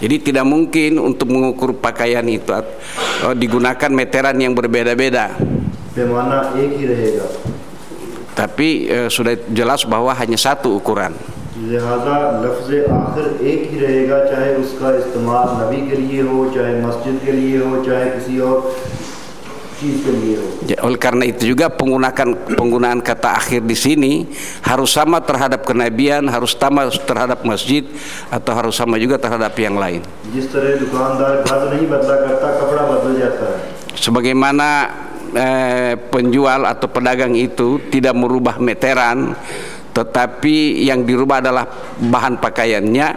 Jadi tidak mungkin untuk mengukur pakaian itu digunakan meteran yang berbeda-beda. पैमाना एक ही रहेगा. Tapi sudah jelas bahwa hanya satu ukuran. लिहाजा लफ्ज़ आखिर एक ही रहेगा, चाहे उसका इस्तेमाल नबी के लिए हो, चाहे मस्जिद के लिए हो, चाहे किसी और चीज़ के लिए हो. Oleh karena itu juga penggunaan kata akhir di sini harus sama terhadap kenabian, harus sama terhadap masjid, atau harus sama juga terhadap yang lain. जिस तरह दुकानदार गज नहीं बदला करता, कपड़ा बदल जाता है. Sebagaimana penjual atau pedagang itu tidak merubah meteran, tetapi yang dirubah adalah bahan pakaiannya.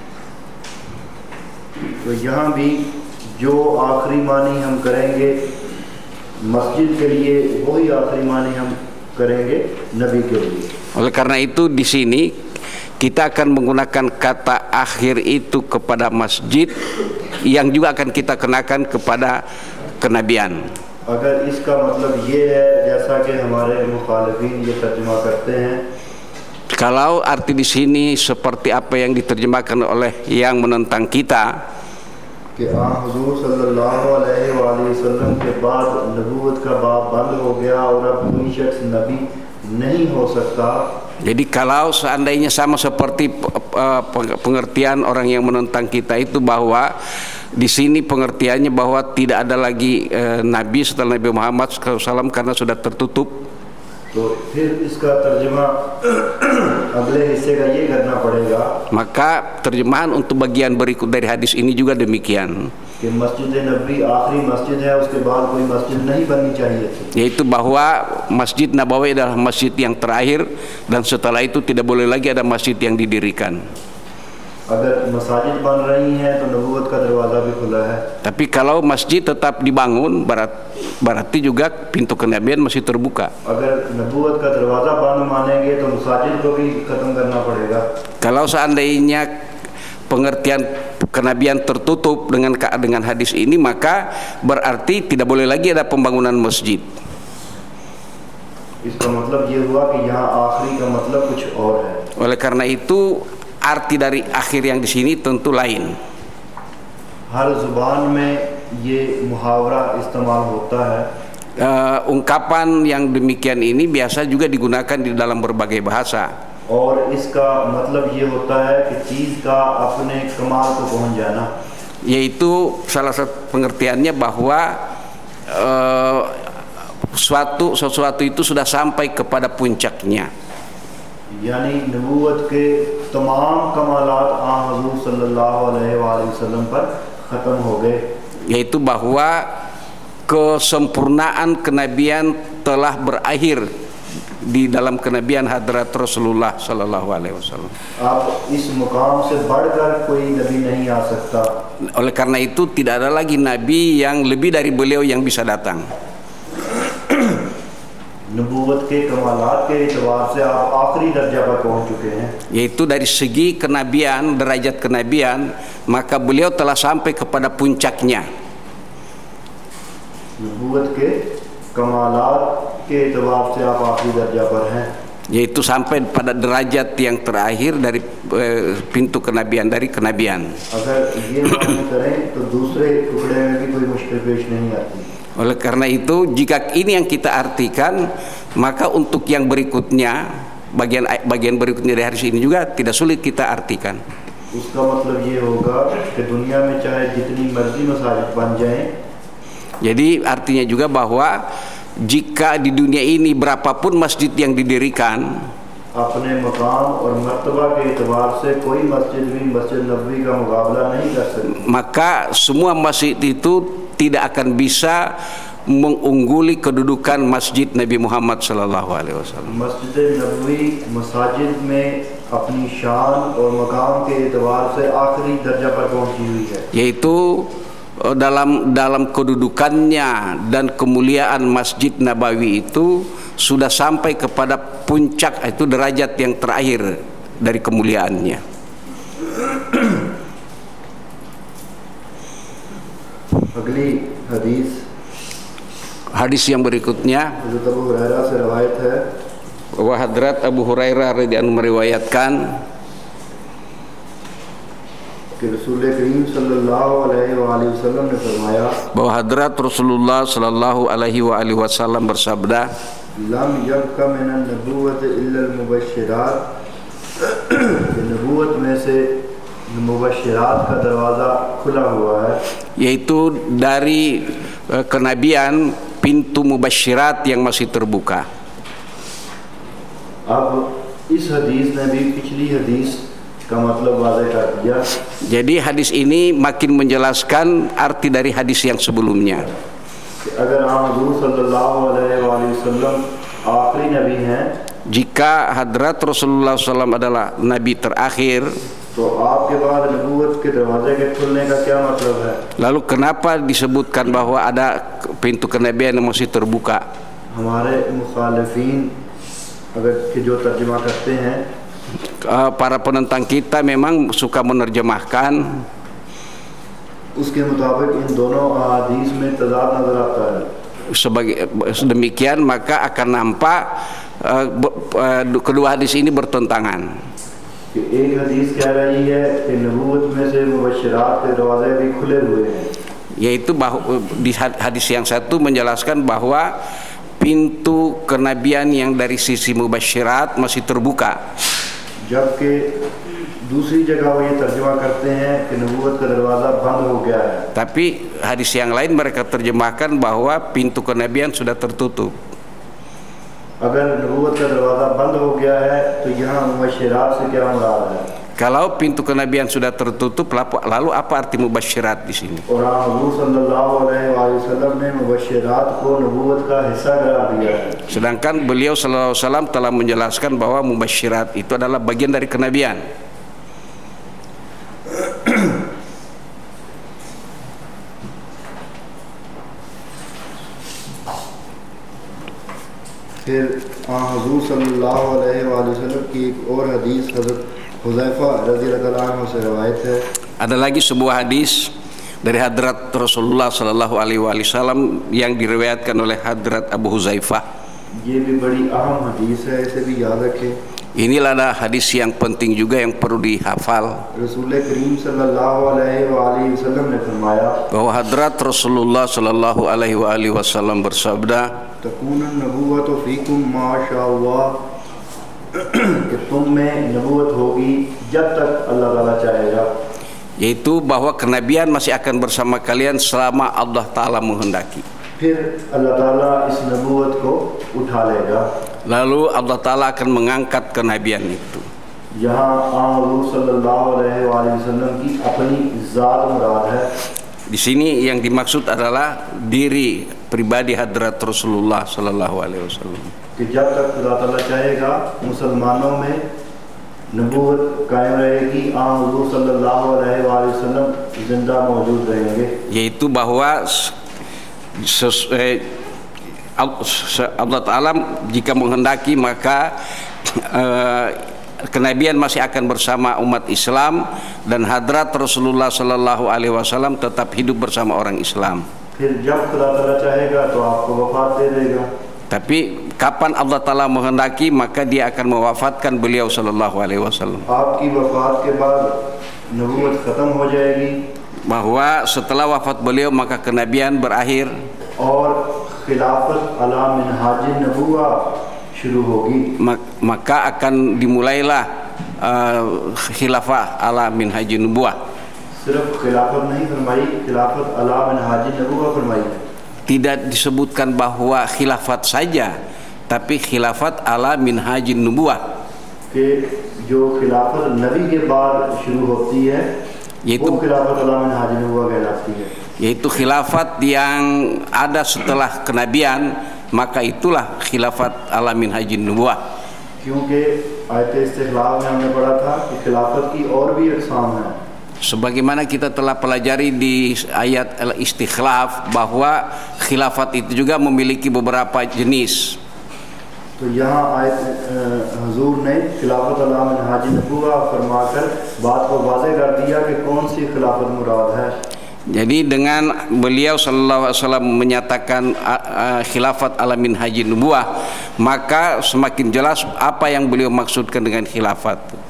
तो यहाँ भी जो आखिरी मानी हम करेंगे मस्जिद के लिए, वही आखिरी मानी हम करेंगे नबी के लिए. Oleh karena itu di sini kita akan menggunakan kata akhir itu kepada masjid, yang juga akan kita kenakan kepada kenabian. अगर इसका मतलब ये है जैसा कि हमारे मुखालिफिन ये तर्जुमा करते हैं, kalau arti di sini seperti apa yang diterjemahkan oleh yang menentang kita, कि हुजूर सल्लल्लाहु अलैहि वसल्लम के बाद नबूवत का बाब बंद हो गया और अब कोई शख्स नबी नहीं हो सकता. Jadi kalau seandainya sama seperti pengertian orang yang menentang kita itu, bahwa di sini pengertiannya bahwa tidak ada lagi Nabi setelah Nabi Muhammad SAW karena sudah tertutup. तो फिर इसका तर्जुमा अगले हिस्से का ये करना पड़ेगा. Maka terjemahan untuk bagian berikut dari hadis ini juga demikian, कि मस्जिद नबी आखिरी मस्जिद है, उसके बाद कोई मस्जिद नहीं बननी चाहिए थी. yaitu bahwa Masjid Nabawi adalah masjid yang terakhir, dan setelah itu tidak boleh lagi ada masjid yang didirikan. अगर मसाजिद बन रही हैं तो नबूवत का दरवाज़ा भी खुला है. Tapi kalau masjid tetap dibangun, berarti juga pintu kenabian masih terbuka. अगर नबूवत का दरवाज़ा बंद मानेंगे तो मसाजिद को भी ख़त्म करना पड़ेगा. Kalau seandainya pengertian kenabian tertutup dengan hadis ini, maka berarti tidak boleh lagi ada pembangunan masjid. इसका मतलब ये हुआ कि यहाँ आखिरी का मतलब कुछ और है. Oleh karena itu arti dari akhir yang di sini tentu lain. हर ज़ुबान में ये मुहावरा इस्तेमाल होता है. Ungkapan yang demikian ini biasa juga digunakan di dalam berbagai bahasa. और इसका मतलब ये होता है कि चीज़ का अपने कमाल को पहुँच जाना. Yaitu salah satu pengertiannya bahwa sesuatu itu sudah sampai kepada puncaknya. यानी नबूवत के तमाम कमालात हुजूर सल्लल्लाहु अलैहि वसल्लम पर ख़त्म हो गए. Yaitu bahwa kesempurnaan kenabian telah berakhir di dalam kenabian hadrat Rasulullah sallallahu alaihi wasallam. अब इस मुकाम से बढ़कर कोई नबी नहीं आ सकता. Oleh karena itu tidak ada lagi nabi yang lebih dari beliau yang bisa datang. नबूवत के कमालात के एतबार से आप आखिरी दर्जा पर पहुंच चुके हैं. Yaitu dari segi kenabian, derajat kenabian, maka beliau telah sampai kepada puncaknya. नबूवत के कमालात के एतबार से आप आखिरी दर्जा पर हैं. Yaitu sampai pada derajat yang terakhir dari pintu kenabian, dari kenabian. अगर ये मालूम करें तो दूसरे टुकड़े में भी कोई मुश्किल पेश नहीं आती. Oleh karena itu, jika ini yang kita artikan, maka untuk yang berikutnya, bagian berikutnya dari hadis ini juga tidak sulit kita artikan. उसका मतलब ये होगा कि दुनिया में चाहे जितनी मर्जी मसाजिद बन जाएं, jadi artinya juga bahwa jika di dunia ini berapapun masjid yang didirikan, अपने मकाम और मर्तबा के एतबार से कोई मस्जिद भी मस्जिद नबवी का मुकाबला नहीं कर सकती. maka semua masjid itu tidak akan bisa mengungguli kedudukan Masjid Nabi Muhammad sallallahu alaihi wasallam. मस्जिद नबवी मसाजिद में अपनी शान और मकाम के एतबार से आखिरी दर्जा पर पहुंची हुई है. Yaitu dalam kedudukannya dan kemuliaan Masjid Nabawi itu sudah sampai kepada puncak, itu derajat yang terakhir dari kemuliaannya. अगली hadis yang berikutnya, हज़रत अबू हुरैरा से रवायत है. bahwa Hadrat Abu Hurairah radhiyallahu anhu meriwayatkan, कि रसूल करीम सल्लल्लाहु अलैहि वसल्लम ने फरमाया bahwa hadrat Rasulullah sallallahu alaihi wasallam bersabda, लम यबका मिनन नबुव्वत इल्ला अल मुबश्शिरात, नबुव्वत में से मुबश्शिरात का दरवाज़ा खुला हुआ है, yaitu dari kenabian pintu mubasyirat yang masih terbuka. अब इस हदीस ने भी पिछली हदीस का मतलब वाज़ेह कर दिया। Jadi hadis ini makin menjelaskan arti dari hadis yang sebelumnya. अगर आप हुज़ूर सल्लल्लाहु अलैहि वसल्लम आखिरी नबी हैं, jika hadrat Rasulullah SAW adalah nabi terakhir, तो आपके बाद नबूवत के दरवाजे के खुलने का क्या मतलब है? lalu kenapa disebutkan bahwa ada pintu kenabian yang masih terbuka? हमारे मुखालिफीन अगर कि जो तर्जुमा करते हैं, Para penentang kita memang suka menerjemahkan उसके मुताबिक इन दोनों अहादीस में तज़ाद नजर आता है। sebagai demikian, maka akan nampak kedua hadis ini bertentangan. कि एक हदीस कह रही है कि नबूवत में से मुबश्शिरात के दरवाजे भी खुले हुए हैं, Yaitu bahwa di hadis yang satu menjelaskan bahwa pintu kenabian yang dari sisi mubasyirat masih terbuka. जबकि दूसरी जगह वो ये तर्जुमा करते हैं कि नबूवत का दरवाज़ा बंद हो गया है। Tapi hadis yang lain mereka terjemahkan bahwa pintu kenabian sudah tertutup. अगर नबूवत का दरवाज़ा बंद हो गया है तो यहाँ मुबश्शिरात से क्या मुराद है? Kalau pintu kenabian sudah tertutup, lalu apa arti mubasyirat di sini? और हुज़ूर सल्लल्लाहु अलैहि वसल्लम ने मुबश्शिरात को नबूवत का हिस्सा करार दिया है। Sedangkan beliau sallallahu alaihi wasallam telah menjelaskan bahwa mubasyirat itu adalah bagian dari kenabian. फिर हुज़ूर सल्लल्लाहु अलैहि वसल्लम की एक और हदीस हज़रत हुज़ैफा रज़ियल्लाहु अन्हु से रवायत है। Ada lagi sebuah hadis dari hadrat Rasulullah sallallahu alaihi wasallam yang diriwayatkan oleh hadrat Abu Huzaifah. ये भी बड़ी अहम हदीस है, इसे भी याद रखें। Inilah hadis yang penting juga yang perlu dihafal, रसूल करीम सल्लल्लाहु अलैहि वसल्लम ने फरमाया bahwa hadrat Rasulullah sallallahu alaihi wasallam bersabda, तकूनन नबूवत फ़ीकुम माशाअल्लाह, कि तुम में नबूवत होगी जब तक अल्लाह ताला चाहेगा, yaitu bahwa kenabian masih akan bersama kalian selama Allah Ta'ala menghendaki. फिर अल्लाह ताला इस नबूवत को उठा लेगा। Lalu Allah Ta'ala akan mengangkat kenabian itu. यहाँ हुज़ूर सल्लल्लाहु अलैहि वसल्लम की अपनी ज़ात मुराद है। Di sini yang dimaksud adalah diri pribadi hadrat Rasulullah sallallahu alaihi wasallam. कि जब तक खुदा ताला चाहेगा मुसलमानों में नबूवत कायम रहेगी, हुज़ूर सल्लल्लाहु अलैहि वसल्लम जिंदा मौजूद रहेंगे। Yaitu bahwa Allah Ta'ala jika menghendaki maka kenabian masih akan bersama umat Islam dan hadrat Rasulullah sallallahu alaihi wasallam tetap hidup bersama orang Islam. फिर जब खुदा ताला चाहेगा तो आपको वफ़ात दे देगा। Tapi kapan Allah Ta'ala menghendaki maka dia akan mewafatkan beliau sallallahu alaihi wasallam. आपकी वफ़ात के बाद नबूवत ख़त्म हो जाएगी Bahwa setelah wafat beliau maka kenabian berakhir और खिलाफत अला मिनहाजिन नबुवा शुरू होगी। maka akan dimulailah khilafah ala minhajin nubuwah. सिर्फ खिलाफत नहीं फरमाई, खिलाफत अला मिनहाजिन नबुवा फरमाई। Tidak disebutkan bahwa khilafat saja, tapi khilafat ala minhajin nubuwah, कि जो खिलाफत नबी के बाद शुरू होती है वो खिलाफत अला मिनहाजिन नबुवा कहलाती है। yaitu khilafat yang ada setelah kenabian, maka itulah khilafat ala minhajin nubuwah. क्योंकि आयत इस्तिखलाफ में हमने पढ़ा था कि खिलाफत की और भी अक़साम है। Sebagaimana kita telah pelajari di ayat al-istikhlaf bahwa khilafat itu juga memiliki beberapa jenis. तो यहाँ आयत हुजूर ने खिलाफत अला मिनहाजिन नबुवा फरमाकर बात को वाज़ेह कर दिया कि कौन सी खिलाफत मुराद है। Jadi dengan beliau sallallahu alaihi wasallam menyatakan khilafat ala minhajin nubuwah, maka semakin jelas apa yang beliau maksudkan dengan khilafat.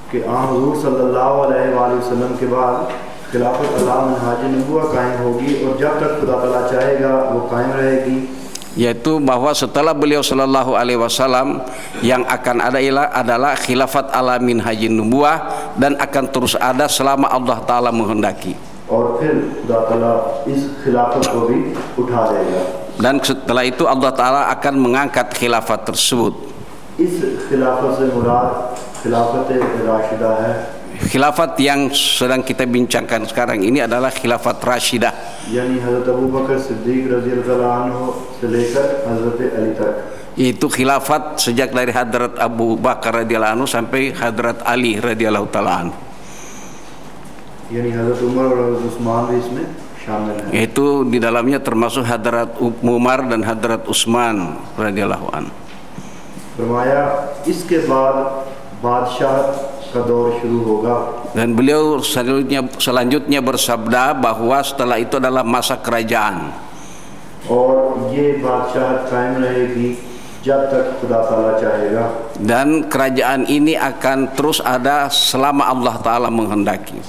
कि आ हुजूर सल्लल्लाहु अलैहि वसल्लम के बाद खिलाफत अला मनहाज नबुव्वह कायम होगी और जब तक खुदा ताला चाहेगा वो कायम रहेगी, yaitu bahwa setelah beliau sallallahu alaihi wasallam yang akan ada adalah khilafat ala minhajin nubuwah dan akan terus ada selama Allah taala menghendaki. और फिर खुदा ताला इस खिलाफत को भी उठा लेगा. Dan setelah itu Allah taala akan mengangkat khilafat tersebut. इस खिलाफत से मुराद खिलाफत राशिदा है. Khilafat yang sedang kita bincangkan sekarang ini adalah khilafat Rashidah, यानी हज़रत अबू बकर सिद्दीक रज़ियल्लाहु अन्हु से लेकर हज़रत अली तक, yaitu khilafat sejak dari Hadrat Abu Bakar radhiyallahu anhu sampai Hadrat Ali radhiyallahu taala anhu. यानी हज़रत उमर और हज़रत उस्मान भी इसमें शामिल हैं. Itu di dalamnya termasuk Hadrat Umar dan Hadrat Utsman radhiyallahu anhu. फरमाया इसके बाद बादशाहत का दौर शुरू होगा. Dan beliau selanjutnya bersabda bahwa setelah itu adalah masa kerajaan. और ये बादशाहत कायम रहेगी जब तक खुदा ताला चाहेगा. Dan kerajaan ini akan terus ada selama Allah taala menghendaki.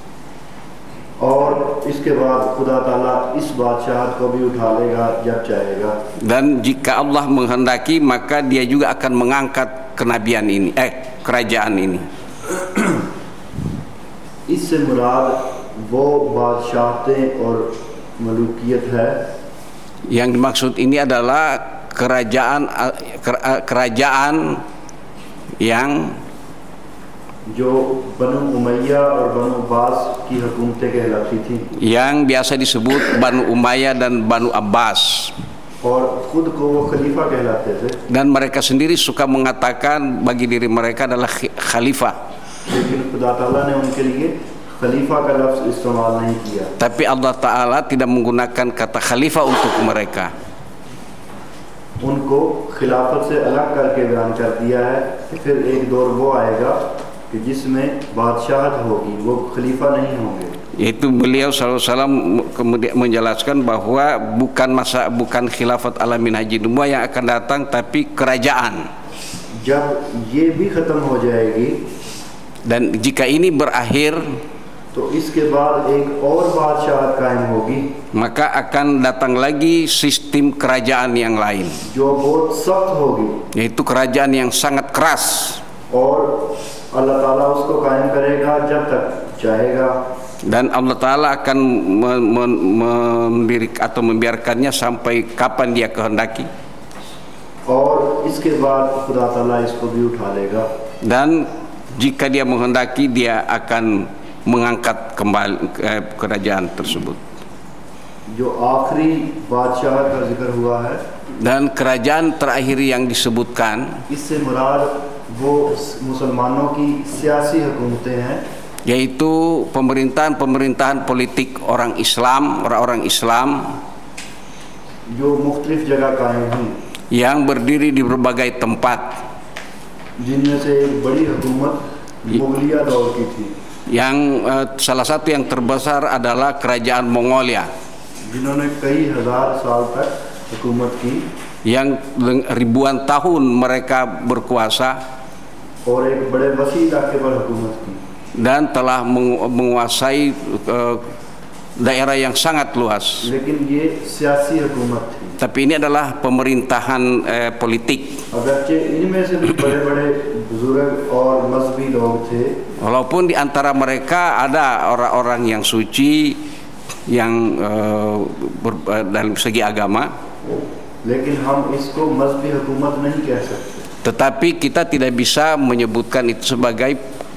और इसके बाद खुदा ताला इस बादशाहत को भी उठा लेगा जब चाहेगा. Dan jika Allah menghendaki maka dia juga akan mengangkat kenabian ini, kerajaan ini. इससे मुराद वो बादशाहतें और मलूकियत है. Yang dimaksud ini adalah kerajaan yang जो बनु उमैया और बनु अब्बास की हुकूमतें कहलाती थी. yang biasa disebut Banu Umayyah dan Banu Abbas. और खुद को वो खलीफा कहलाते थे. Dan mereka sendiri suka mengatakan bagi diri mereka adalah khalifah. लेकिन खुदा ताला ने उनके लिए खलीफा का लफ्ज़ इस्तेमाल नहीं किया. Tapi Allah Ta'ala tidak menggunakan kata khalifah untuk mereka. उनको खिलाफत से अलग करके बयान कर दिया है कि फिर एक दौर वो आएगा कि जिसमें बादशाहत होगी, वो खलीफा नहीं होंगे. Yaitu beliau SAW kemudian menjelaskan bahwa bukan khilafat ala minhajin nubuwah yang akan datang, tapi kerajaan. जब ये भी ख़त्म हो जाएगी, dan jika ini berakhir, तो इसके बाद एक और बादशाहत कायम होगी, maka akan datang lagi sistem kerajaan yang lain, जो बहुत सख्त होगी, yaitu kerajaan yang sangat keras. और अल्लाह ताला उसको कायम करेगा जब तक चाहेगा. Dan Allah Ta'ala akan membiarkannya sampai kapan dia kehendaki. और इसके बाद खुदा ताला इसको भी उठा लेगा. Dan jika dia menghendaki, dia akan mengangkat kembali kerajaan tersebut. जो आखिरी बादशाह का जिक्र हुआ है, Dan kerajaan terakhir yang disebutkan, इससे मुराद वो मुसलमानों की सियासी हुकूमतें हैं, yaitu pemerintahan politik orang Islam, orang-orang Islam जो मुख्तलिफ जगह कायम हुई, yang berdiri di berbagai tempat, जिनमें से एक बड़ी हुकूमत मुगलिया दौर की थी, yang salah satu yang terbesar adalah kerajaan Mongolia, जिन्होंने कई हजार साल तक हुकूमत की, yang ribuan tahun mereka berkuasa और एक बड़े वसी इलाके पर हुकूमत की. dan telah menguasai daerah yang sangat luas. लेकिन ये सियासी हुकूमत थी. Tapi ini adalah pemerintahan politik. अगरचे इनमें से भी बड़े-बड़े बुजुर्ग और मजहबी लोग थे, Walaupun di antara mereka ada orang-orang yang suci, yang dalam segi agama, लेकिन हम इसको मजहबी हुकूमत नहीं कह सकते. tetapi kita tidak bisa menyebutkan itu sebagai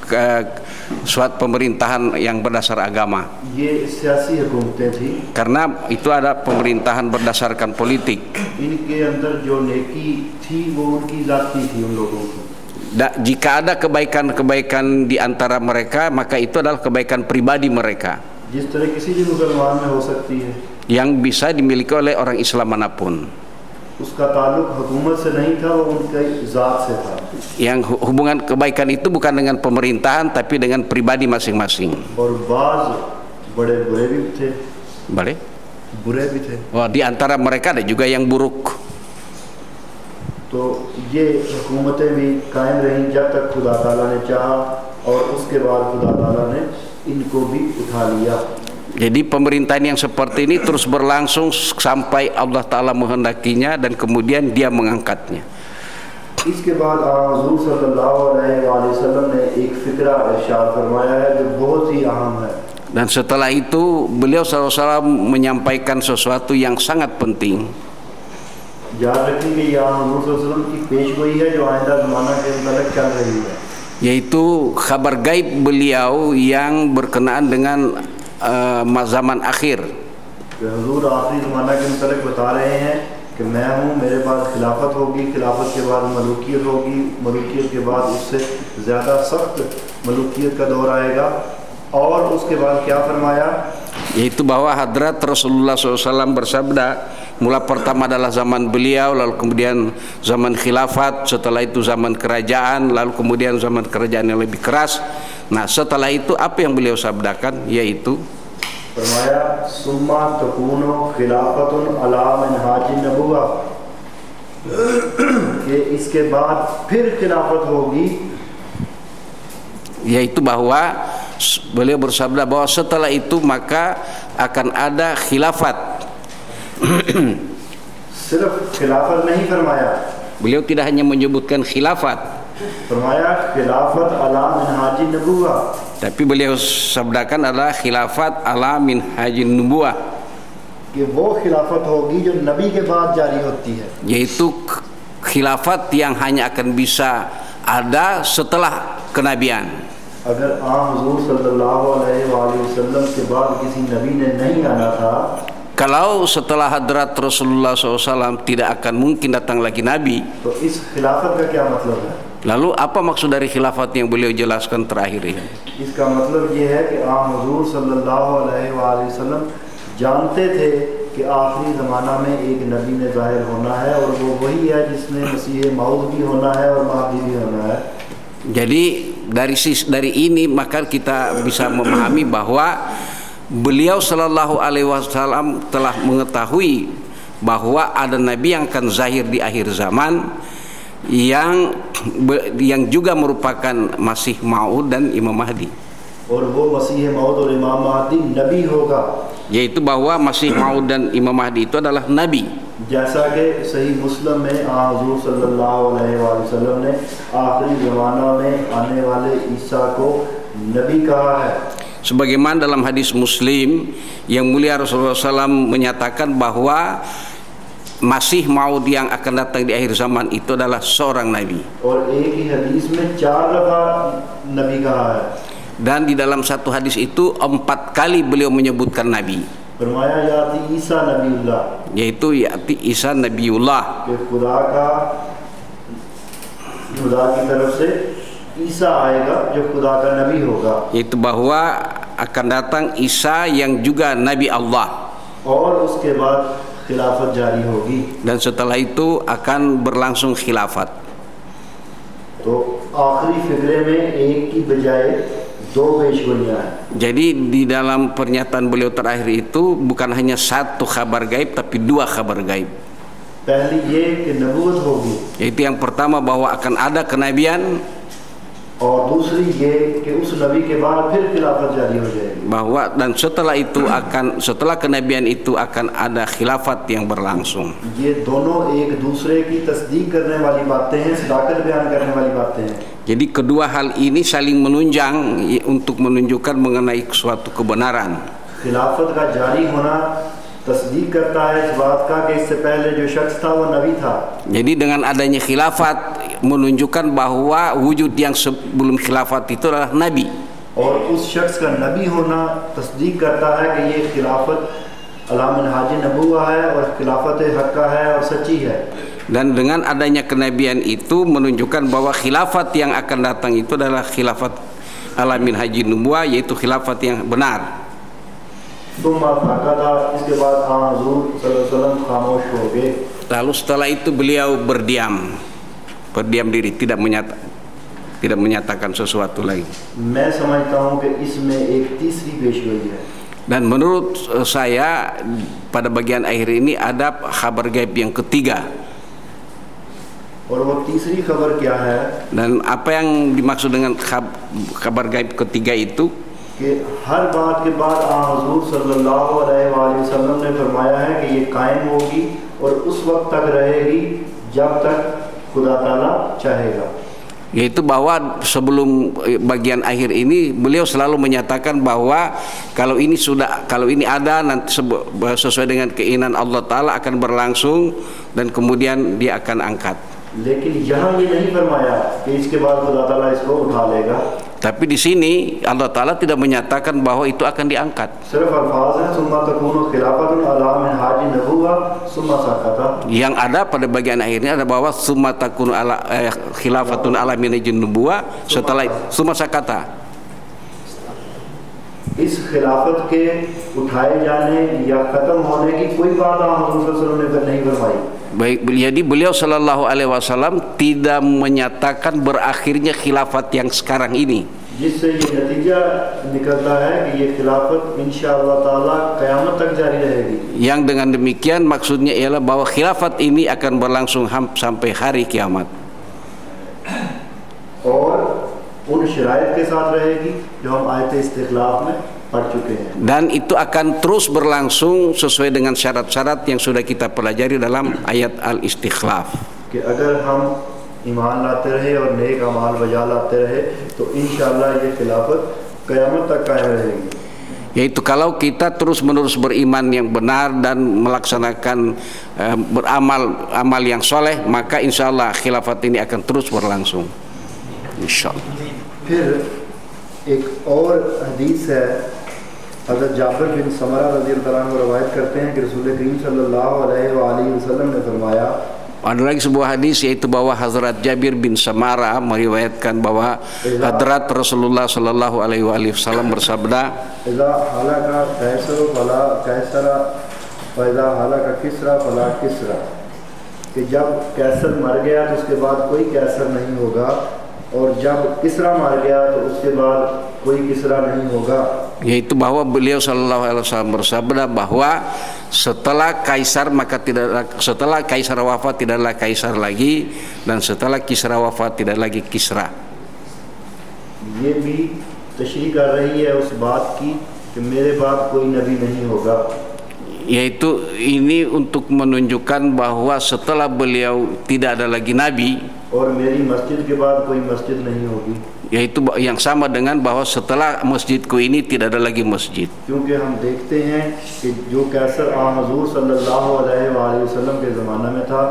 suatu pemerintahan yang berdasar agama. ये सियासी हुकूमतें थी. Karena itu ada pemerintahan berdasarkan politik. इनके अंदर जो नेकी थी वो उनकी जाती थी उन लोगों की. Jika ada kebaikan-kebaikan di antara mereka, maka itu adalah kebaikan pribadi mereka, जिस तरह किसी भी मुसलमान में हो सकती है. yang bisa dimiliki oleh orang Islam manapun. उसका ताल्लुक हुकूमत से नहीं था, वो उनके ज़ात से था. Yang hubungan kebaikan itu bukan dengan pemerintahan, tapi dengan pribadi masing-masing. और बाज बड़े बुरे भी थे, Boleh? बुरे भी थे. Oh, di antara mereka ada juga yang buruk. तो ये हुकूमतें भी कायम रहीं जब तक खुदा ताला ने चाहा और उसके बाद खुदा ताला ने इनको भी उठा लिया. Jadi pemerintahan yang seperti ini terus berlangsung sampai Allah Ta'ala menghendakinya dan kemudian dia mengangkatnya. इसके बाद हुज़ूर सल्लल्लाहु अलैहि वसल्लम ने एक फिक्रा इरशाद फरमाया है जो बहुत ही अहम है. Dan setelah itu beliau SAW menyampaikan sesuatu yang sangat penting. याद रखिए कि यहाँ हुज़ूर सल्लल्लाहु अलैहि वसल्लम की पेशगोई है जो आइंदा ज़माना के मुताबिक चल रही है. Yaitu kabar gaib beliau yang berkenaan dengan zaman akhir. हुज़ूर आखिरी ज़माना के मुताबिक बता रहे हैं कि मैं हूँ, मेरे पास खिलाफत होगी, खिलाफत के बाद मलूकियत होगी, मलूकियत के बाद उससे ज़्यादा सख्त मलूकियत का दौर आएगा. और उसके बाद क्या फरमाया? Yaitu bahwa hadrat Rasulullah SAW bersabda, mula pertama adalah zaman beliau, lalu kemudian zaman khilafat, setelah itu zaman kerajaan, lalu kemudian zaman kerajaan yang lebih keras. Nah setelah itu apa yang beliau sabdakan, yaitu फरमाया सुम्मा तकूनो खिलाफतुन अला मनहाजिन नबुवा, कि इसके बाद फिर खिलाफत होगी. Yaitu bahwa beliau bersabda bahwa setelah itu maka akan ada khilafat. सिर्फ खिलाफत नहीं फरमाया, Beliau tidak hanya menyebutkan khilafat, फरमाया खिलाफत अला मनहाजिन नबुवा, tapi beliau sabdakan adalah khilafat ala minhajin nubuwah, कि वो खिलाफत होगी जो नबी के बाद जारी होती है. yaitu khilafat yang hanya akan bisa ada setelah kenabian. अगर हुज़ूर सल्लल्लाहु अलैहि वसल्लम के बाद किसी नबी ने नहीं आना था, Kalau setelah hadrat Rasulullah SAW tidak akan mungkin datang lagi Nabi, तो इस खिलाफत का क्या मतलब है? lalu apa maksud dari khilafat yang beliau jelaskan terakhir ini? इसका मतलब ये है कि हुज़ूर सल्लल्लाहु अलैहि वसल्लम जानते थे कि आखिरी ज़माना में एक नबी ने ज़ाहिर होना है और वो वही है जिसमें मसीह मऊद भी होना है और महदी भी होना है. Jadi dari ini maka kita bisa memahami bahwa beliau Shallallahu Alaihi Wasallam telah mengetahui bahwa ada Nabi yang akan zahir di akhir zaman yang juga merupakan Masih Maud dan Imam Mahdi. और वो मसीह मऊद और इमाम महदी नबी होगा. Yaitu bahwa Masih Maud dan Imam Mahdi itu adalah Nabi. जैसा कि सही मुस्लिम में हुज़ूर सल्लल्लाहु अलैहि वसल्लम ने आखिरी ज़माना में आने वाले ईसा को नबी कहा है. Sebagaimana dalam hadis Muslim yang mulia Rasulullah SAW menyatakan bahwa Masih Maud yang akan datang di akhir zaman itu adalah seorang Nabi. और एक ही हदीस में 4 दफ़ा नबी कहा है. Dan di dalam satu hadis itu 4 kali beliau menyebutkan Nabi. फरमाया याती ईसा Nabiullah, Yaitu yati Isa Nabiullah, कि खुदा की तरफ से ईसा आएगा जो खुदा का नबी होगा. yaitu bahwa akan datang Isa yang juga Nabi Allah, और उसके बाद खिलाफत जारी होगी. dan setelah itu akan berlangsung khilafat. तो आखिरी फिक्रे में एक की बजाय 2 पेशगोइयां हैं. Jadi di dalam pernyataan beliau terakhir itu bukan hanya satu kabar gaib tapi 2 kabar gaib. पहली ये कि नबूवत होगी, Yaitu yang pertama bahwa akan ada kenabian, और दूसरी ये कि उस नबी के बाद फिर खिलाफत जारी हो जाएगी. bahwa dan setelah kenabian itu akan ada khilafat yang berlangsung. ये दोनों एक दूसरे की तस्दीक करने वाली बातें हैं, सदाकत बयान करने वाली बातें हैं. Jadi kedua hal ini saling menunjang untuk menunjukkan mengenai suatu kebenaran. खिलाफत का जारी होना तस्दीक करता है इस बात का कि इससे पहले जो शख्स था वो नबी था. Jadi dengan adanya khilafat menunjukkan bahwa wujud yang sebelum khilafat itu adalah Nabi. और उस शख्स का नबी होना तस्दीक करता है कि ये खिलाफत अला मनहाज नबुवा है और खिलाफत हक्का है और सच्ची है. Dan dengan adanya kenabian itu menunjukkan bahwa khilafat yang akan datang itu adalah khilafat ala minhajin nubuwah, yaitu khilafat yang benar. इसके बाद हुज़ूर सल्लल्लाहु अलैहि वसल्लम खामोश हो गए. Lalu setelah itu beliau berdiam diri, tidak menyatakan sesuatu lagi. मैं समझता हूँ कि इसमें एक तीसरी पेशगोई है. Dan menurut saya pada bagian akhir ini ada kabar gaib yang ketiga. और वो तीसरी खबर क्या है Dan apa yang dimaksud dengan kabar gaib ketiga itu? कि हर बात के बाद हुजूर सल्लल्लाहु अलैहि वसल्लम ने फरमाया है कि ये कायम होगी और उस वक्त तक रहेगी जब तक खुदा ताला चाहेगा. Yaitu bahwa sebelum bagian akhir ini beliau selalu menyatakan bahwa kalau ini ada nanti sesuai dengan keinginan Allah Ta'ala akan berlangsung dan kemudian dia akan angkat. लेकिन यहाँ ये नहीं फरमाया कि इसके बाद खुदा ताला इसको उठा लेगा. Tapi di sini Allah Ta'ala tidak menyatakan bahwa itu akan diangkat. सिर्फ अल्फाज हैं सुम्मा तकूनु खिलाफतुन अला मिनहाजी नबुव्वह सुम्मा सकता. Yang ada pada bagian akhirnya ada bahwa summa takunu ala khilafatun ala minhajin nubuwah, setelah summa sakata. इस खिलाफत के उठाए जाने या खत्म होने की कोई बात हुजूर सल्लल्लाहु अलैहि वसल्लम ने नहीं फरमाई. Baik, jadi beliau Shallallahu Alaihi Wasallam tidak menyatakan berakhirnya khilafat yang sekarang ini. जिससे ये नतीजा निकलता है कि ये खिलाफत इंशाअल्लाह ताला क़यामत तक जारी रहेगी. Yang dengan demikian maksudnya ialah bahwa khilafat ini akan berlangsung sampai hari kiamat. और उन शराइत के साथ रहेगी जो हम आयत इस्तिखलाफ में पढ़ चुके हैं. Dan itu akan terus berlangsung sesuai dengan syarat-syarat yang sudah kita pelajari dalam ayat Al-Istikhlaf. कि अगर हम ईमान लाते रहे और नेक अमाल बजा लाते रहे तो इंशाअल्लाह ये खिलाफत क़यामत तक कायम रहेगी. Yaitu kalau kita terus-menerus beriman yang benar dan melaksanakan beramal yang soleh, maka insyaallah khilafat ini akan terus berlangsung. Insyaallah. फिर एक और हदीस है, हज़रत जाबिर बिन समरा रज़ियल्लाहु अन्हु रवायत करते हैं कि रसूल करीम सल्लल्लाहु अलैहि वसल्लम ने फरमाया. Ada lagi sebuah hadis yaitu bahwa Hazrat Jabir bin Samara meriwayatkan bahwa Hadrat Rasulullah Sallallahu Alaihi Wasallam bersabda, "Idza halaka Kaisar fala Kaisara, wa idza halaka Kisra fala Kisra." कि जब कैसर मर गया तो उसके बाद कोई कैसर नहीं होगा और जब किसरा मर गया तो उसके बाद कोई किसरा नहीं होगा. Yaitu bahwa beliau Sallallahu Alaihi Wasallam bersabda bahwa setelah setelah Kaisar wafat tidaklah Kaisar lagi, dan setelah Kisra wafat tidak lagi Kisra. ये भी तशरीह कर रही है उस बात की कि मेरे बाद कोई नबी नहीं होगा. Yaitu ini untuk menunjukkan bahwa setelah beliau tidak ada lagi nabi, और मेरी मस्जिद के बाद कोई मस्जिद नहीं होगी. Yaitu yang sama dengan bahwa setelah masjidku ini tidak ada lagi masjid. क्योंकि हम देखते हैं कि जो कैसर हुजूर सल्लल्लाहु अलैहि वसल्लम के ज़माना में था,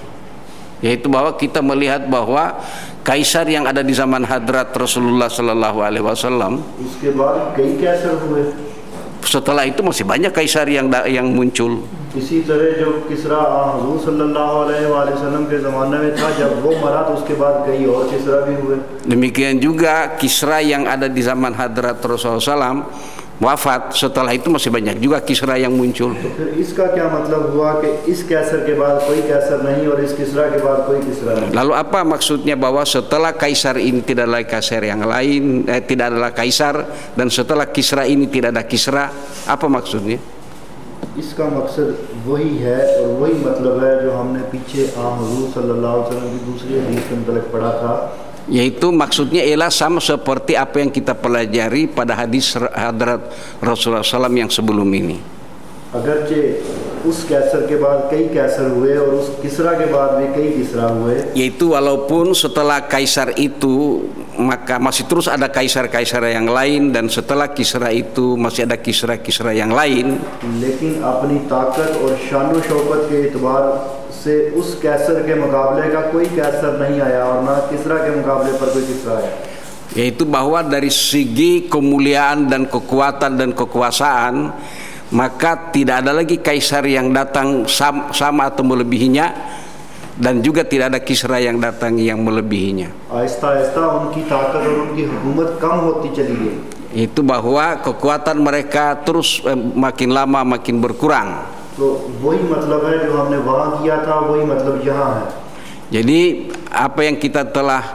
yaitu bahwa kita melihat bahwa kaisar yang ada di zaman Hadrat Rasulullah Sallallahu Alaihi Wasallam, उसके बाद कई कैसर हुए. setelah itu masih banyak kaisar yang muncul. इसी तरह जो किसरा हुजूर सल्लल्लाहु अलैहि वसल्लम के ज़माने में था, जब वो मरा तो उसके बाद कई और किसरा भी हुए. Demikian juga Kisra yang ada di zaman Hadrat Rasulullah SAW wafat, setelah itu masih banyak juga Kisra yang muncul. तो फिर इसका क्या मतलब हुआ कि इस कैसर के बाद कोई कैसर नहीं और इस किसरा के बाद कोई किसरा नहीं. Lalu apa maksudnya bahwa setelah kaisar ini tidak ada kaisar yang lain, tidak adalah kaisar, dan setelah Kisra ini tidak ada Kisra? Apa maksudnya? इसका मकसद वही है और वही मतलब है जो हमने पीछे हुजूर सल्लल्लाहु अलैहि वसल्लम की दूसरी हदीस के मुतालिक पढ़ा था. Yaitu maksudnya ialah sama seperti apa yang kita pelajari pada hadis Hadrat Rasulullah SAW yang sebelum ini. अगरचे उस कैसर के बाद कई कैसर हुए और उस किसरा के बाद भी कई किसरा हुए. Yaitu walaupun setelah kaisar itu maka masih terus ada kaisar-kaisar yang lain, dan setelah Kisra itu masih ada Kisra-Kisra yang lain. लेकिन अपनी ताकत और शान शौकत के एतबार से उस कैसर के मुकाबले का कोई कैसर नहीं आया और ना किसरा के मुकाबले पर कोई किसरा आया. Yaitu bahwa dari segi kemuliaan dan kekuatan dan kekuasaan, maka tidak ada lagi kaisar yang datang sama atau melebihinya, dan juga tidak ada Kisra yang datang yang melebihinya. आहिस्ता-आहिस्ता उनकी ताकत और उनकी हुकूमत कम होती चली गई. Itu bahwa kekuatan mereka terus makin lama makin berkurang. तो वही मतलब है जो हमने वहाँ किया था, वही मतलब यहाँ है. Jadi apa yang kita telah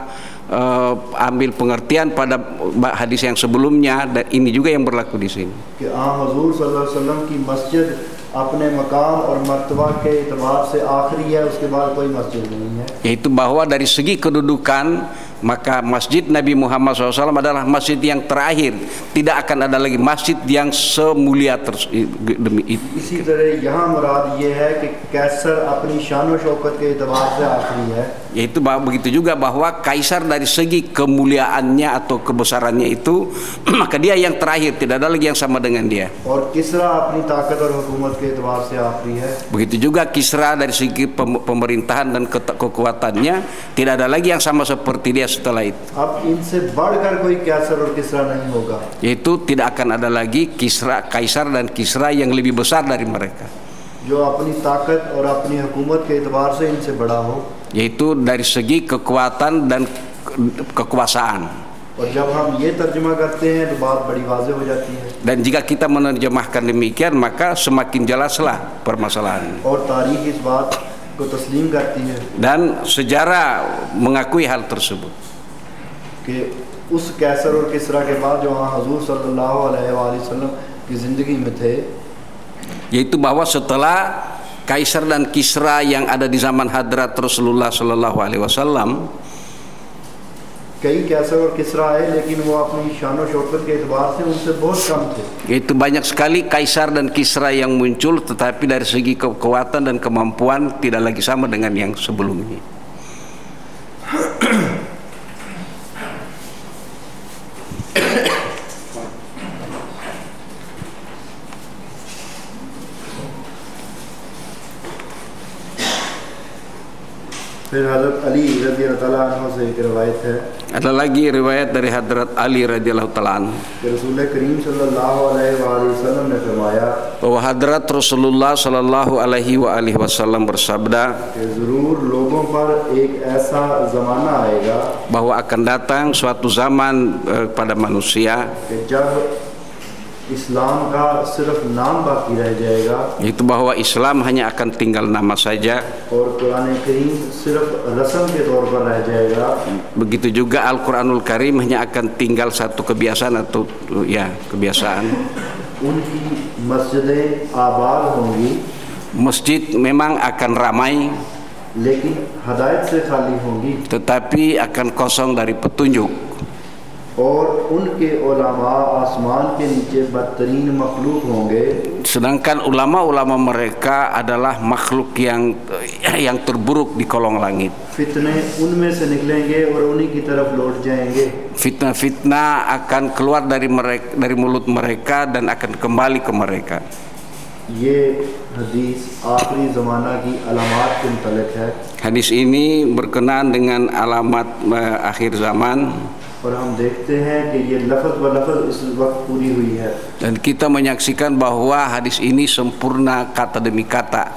ambil pengertian pada hadis yang sebelumnya, dan ini juga yang berlaku di sini. कि हुजूर सल्लल्लाहु अलैहि वसल्लम की मस्जिद अपने मकाम और मर्तबा के एतबार से आखिरी है, उसके बाद कोई मस्जिद नहीं है। Yaitu bahwa dari segi kedudukan maka Masjid Nabi Muhammad SAW adalah masjid yang terakhir, tidak akan ada lagi masjid yang semulia demi itu. इसी तरह यहाँ मुराद ये है कि कैसर अपनी शान व शौकत के एतबार से आखिरी है। Yaitu begitu juga bahwa kaisar dari segi kemuliaannya atau kebesarannya itu maka dia yang terakhir, tidak ada lagi yang sama dengan dia. और किसरा अपनी ताकत और हुकूमत के एतबार से आखिरी है। Begitu juga Kisra dari segi pemerintahan dan kekuatannya tidak ada lagi yang sama seperti dia setelah itu. अब इनसे बढ़कर कोई कैसर और किसरा नहीं होगा। Yaitu tidak akan ada lagi kaisar dan Kisra yang lebih besar dari mereka. जो अपनी ताकत और अपनी हुकूमत के एतबार से इनसे बड़ा हो। Yaitu dari segi kekuatan dan kekuasaan. और जब हम ये तर्जुमा करते हैं तो बात बड़ी वाज़ेह हो जाती है। Dan jika kita menerjemahkan demikian maka semakin jelaslah permasalahan. और तारीख इस बात को तस्लीम करती है। Dan sejarah mengakui hal tersebut. कि उस कैसर और किसरा के बाद जो वहाँ हुज़ूर सल्लल्लाहु अलैहि वसल्लम की ज़िंदगी में थे, yaitu bahwa setelah Kaisar dan Kisra yang ada di zaman Hadrat Rasulullah Sallallahu Alaihi Wasallam, कई कैसर और किसरा आए लेकिन वो अपनी शान और शौकत के एतबार से उनसे बहुत कम थे। yaitu banyak sekali Kaisar dan Kisra yang muncul, tetapi dari segi kekuatan dan kemampuan tidak lagi sama dengan yang sebelumnya. फिर हज़रत अली रज़ी अल्लाह तआला अन्हु से एक रिवायत है। Ada lagi riwayat dari Hadrat Ali radhiyallahu taala anhu कि रसूल करीम सल्लल्लाहु अलैहि वसल्लम ने फरमाया bahwa Hadrat Rasulullah Sallallahu Alaihi Wasallam bersabda कि ज़रूर लोगों पर एक ऐसा ज़माना आएगा bahwa akan datang suatu zaman pada manusia कि जब इस्लाम का सिर्फ नाम बाकी रह जाएगा yaitu bahwa Islam hanya akan tinggal nama saja. और कुरान करीम सिर्फ रस्म के तौर पर रह जाएगा। Begitu juga Al-Quranul Karim hanya akan tinggal satu kebiasaan atau ya kebiasaan. उनकी मस्जिदें आबाद होंगी Masjid memang akan ramai लेकिन हदायत से खाली होंगी tetapi akan kosong dari petunjuk. और उनके उलमा आसमान के नीचे बदतरीन मखलूक होंगे। Sedangkan ulama-ulama mereka adalah makhluk yang terburuk di kolong langit. फितने उनमें से निकलेंगे और उन्हीं की तरफ लौट जाएंगे। Fitnah-fitnah akan keluar dari mulut mereka dan akan kembali ke mereka. ये हदीस आखिरी ज़माना की अलामात के मुतल्लिक़ है। Hadis ini berkenaan dengan alamat akhir zaman. और हम देखते हैं कि ये लफ्ज़ ब लफ्ज़ इस वक्त पूरी हुई है। Dan kita menyaksikan bahwa hadis ini sempurna kata demi kata.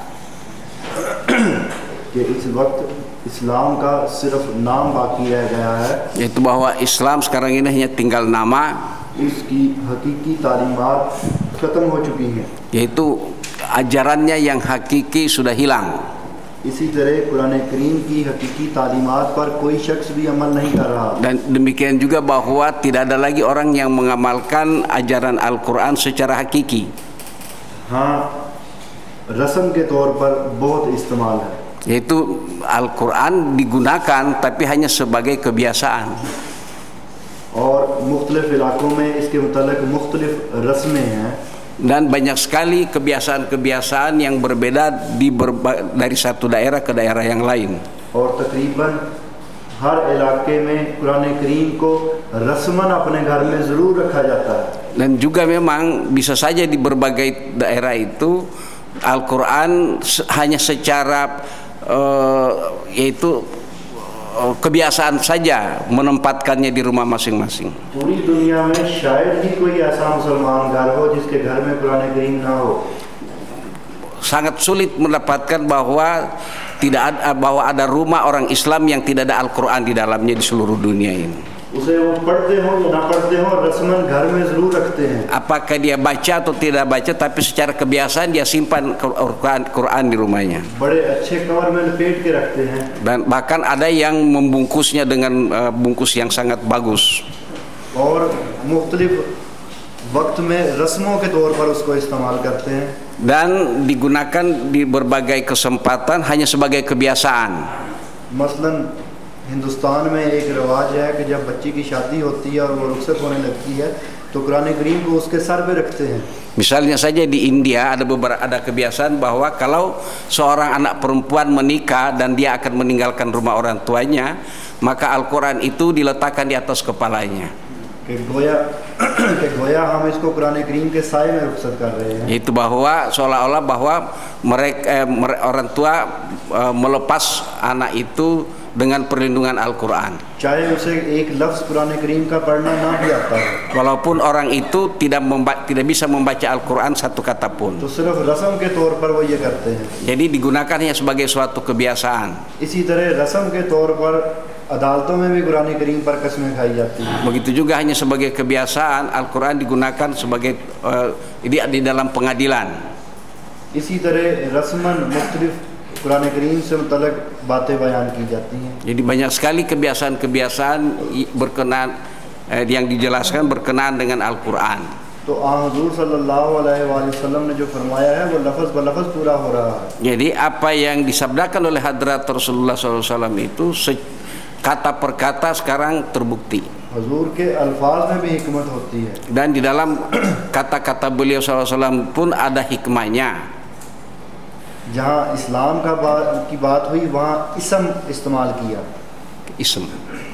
कि इस वक्त इस्लाम का सिर्फ नाम बाकी रह गया है। Yaitu bahwa Islam sekarang ini hanya tinggal nama, इसकी हकीकी तालीमात ख़त्म हो चुकी हैं। yaitu ajarannya yang hakiki sudah hilang. इसी तरह कुरान करीम की हकीकी तालीमात पर कोई शख्स भी अमल नहीं कर रहा। Dan demikian juga bahwa tidak ada lagi orang yang mengamalkan ajaran Al-Quran secara hakiki. हाँ, रस्म के तौर पर बहुत इस्तेमाल है। Yaitu Al-Quran digunakan tapi hanya sebagai kebiasaan. और मुख्तलिफ इलाकों में इसके मुतल्लिक़ मुख्तलिफ रस्में हैं। Dan banyak sekali kebiasaan-kebiasaan yang berbeda dari satu daerah ke daerah yang lain. और तकरीबन हर इलाके में कुरान करीम को रस्मन अपने घर में ज़रूर रखा जाता है। Dan juga memang bisa saja di berbagai daerah itu Al-Quran hanya secara yaitu kebiasaan saja menempatkannya di rumah masing-masing. पूरी दुनिया में शायद ही कोई ऐसा मुसलमान घर हो जिसके घर में कुरान करीम ना हो। Sangat sulit mendapatkan bahwa bahwa ada rumah orang Islam yang tidak ada Al-Quran di dalamnya di seluruh dunia ini. उसे वो पढ़ते हो या ना पढ़ते हो रस्मन घर में ज़रूर रखते हैं। Apakah dia baca atau tidak baca, tapi secara kebiasaan dia simpan Quran di rumahnya. बड़े अच्छे कवर में लपेट के रखते हैं। Dan bahkan ada yang membungkusnya dengan bungkus yang sangat bagus. और मुख्तलिफ वक्त में रस्मों के तौर पर उसको इस्तेमाल करते हैं dan digunakan di berbagai kesempatan hanya sebagai kebiasaan. मसलन हिंदुस्तान में एक रिवाज है कि जब बच्ची की शादी होती है और वो रुखसत होने लगती है तो कुरान करीम को उसके सर पे रखते हैं. Misalnya saja di India ada kebiasaan bahwa kalau seorang anak perempuan menikah dan dia akan meninggalkan rumah orang tuanya, maka Al-Quran itu diletakkan di atas kepalanya. कि गोया हम इसको कुरान करीम के साए में रुखसत कर रहे हैं. Itu bahwa seolah-olah bahwa mereka orang tua melepas anak itu dengan perlindungan Al-Quran. चाहे उसे एक लफ्ज़ कुरान करीम का पढ़ना ना भी आता है. Walaupun orang itu tidak bisa membaca Al-Quran satu kata pun. तो सिर्फ रस्म के तौर पर वो ये करते हैं. Jadi digunakannya sebagai suatu kebiasaan. इसी तरह रस्म के तौर पर अदालतों में भी कुरान करीम पर कसमें खाई जाती हैं. Begitu juga hanya sebagai kebiasaan Al-Quran digunakan sebagai di dalam pengadilan. इसी तरह रस्मन मुख्तलिफ कुरान करीम से मुतल्लिक़ बातें बयान की जाती हैं. Jadi banyak sekali kebiasaan-kebiasaan berkenaan yang dijelaskan berkenaan dengan Al-Quran. तो हुज़ूर सल्लल्लाहु अलैहि वसल्लम ने जो फरमाया है वो लफ्ज़ ब लफ्ज़ पूरा हो रहा है. Jadi apa yang disabdakan oleh hadrat Rasulullah SAW itu kata per kata sekarang terbukti. हुज़ूर के अल्फाज में भी हिकमत होती है. Dan di dalam kata-kata beliau SAW pun ada hikmahnya. जहाँ इस्लाम की बात हुई वहाँ इसम इस्तेमाल किया. Ism.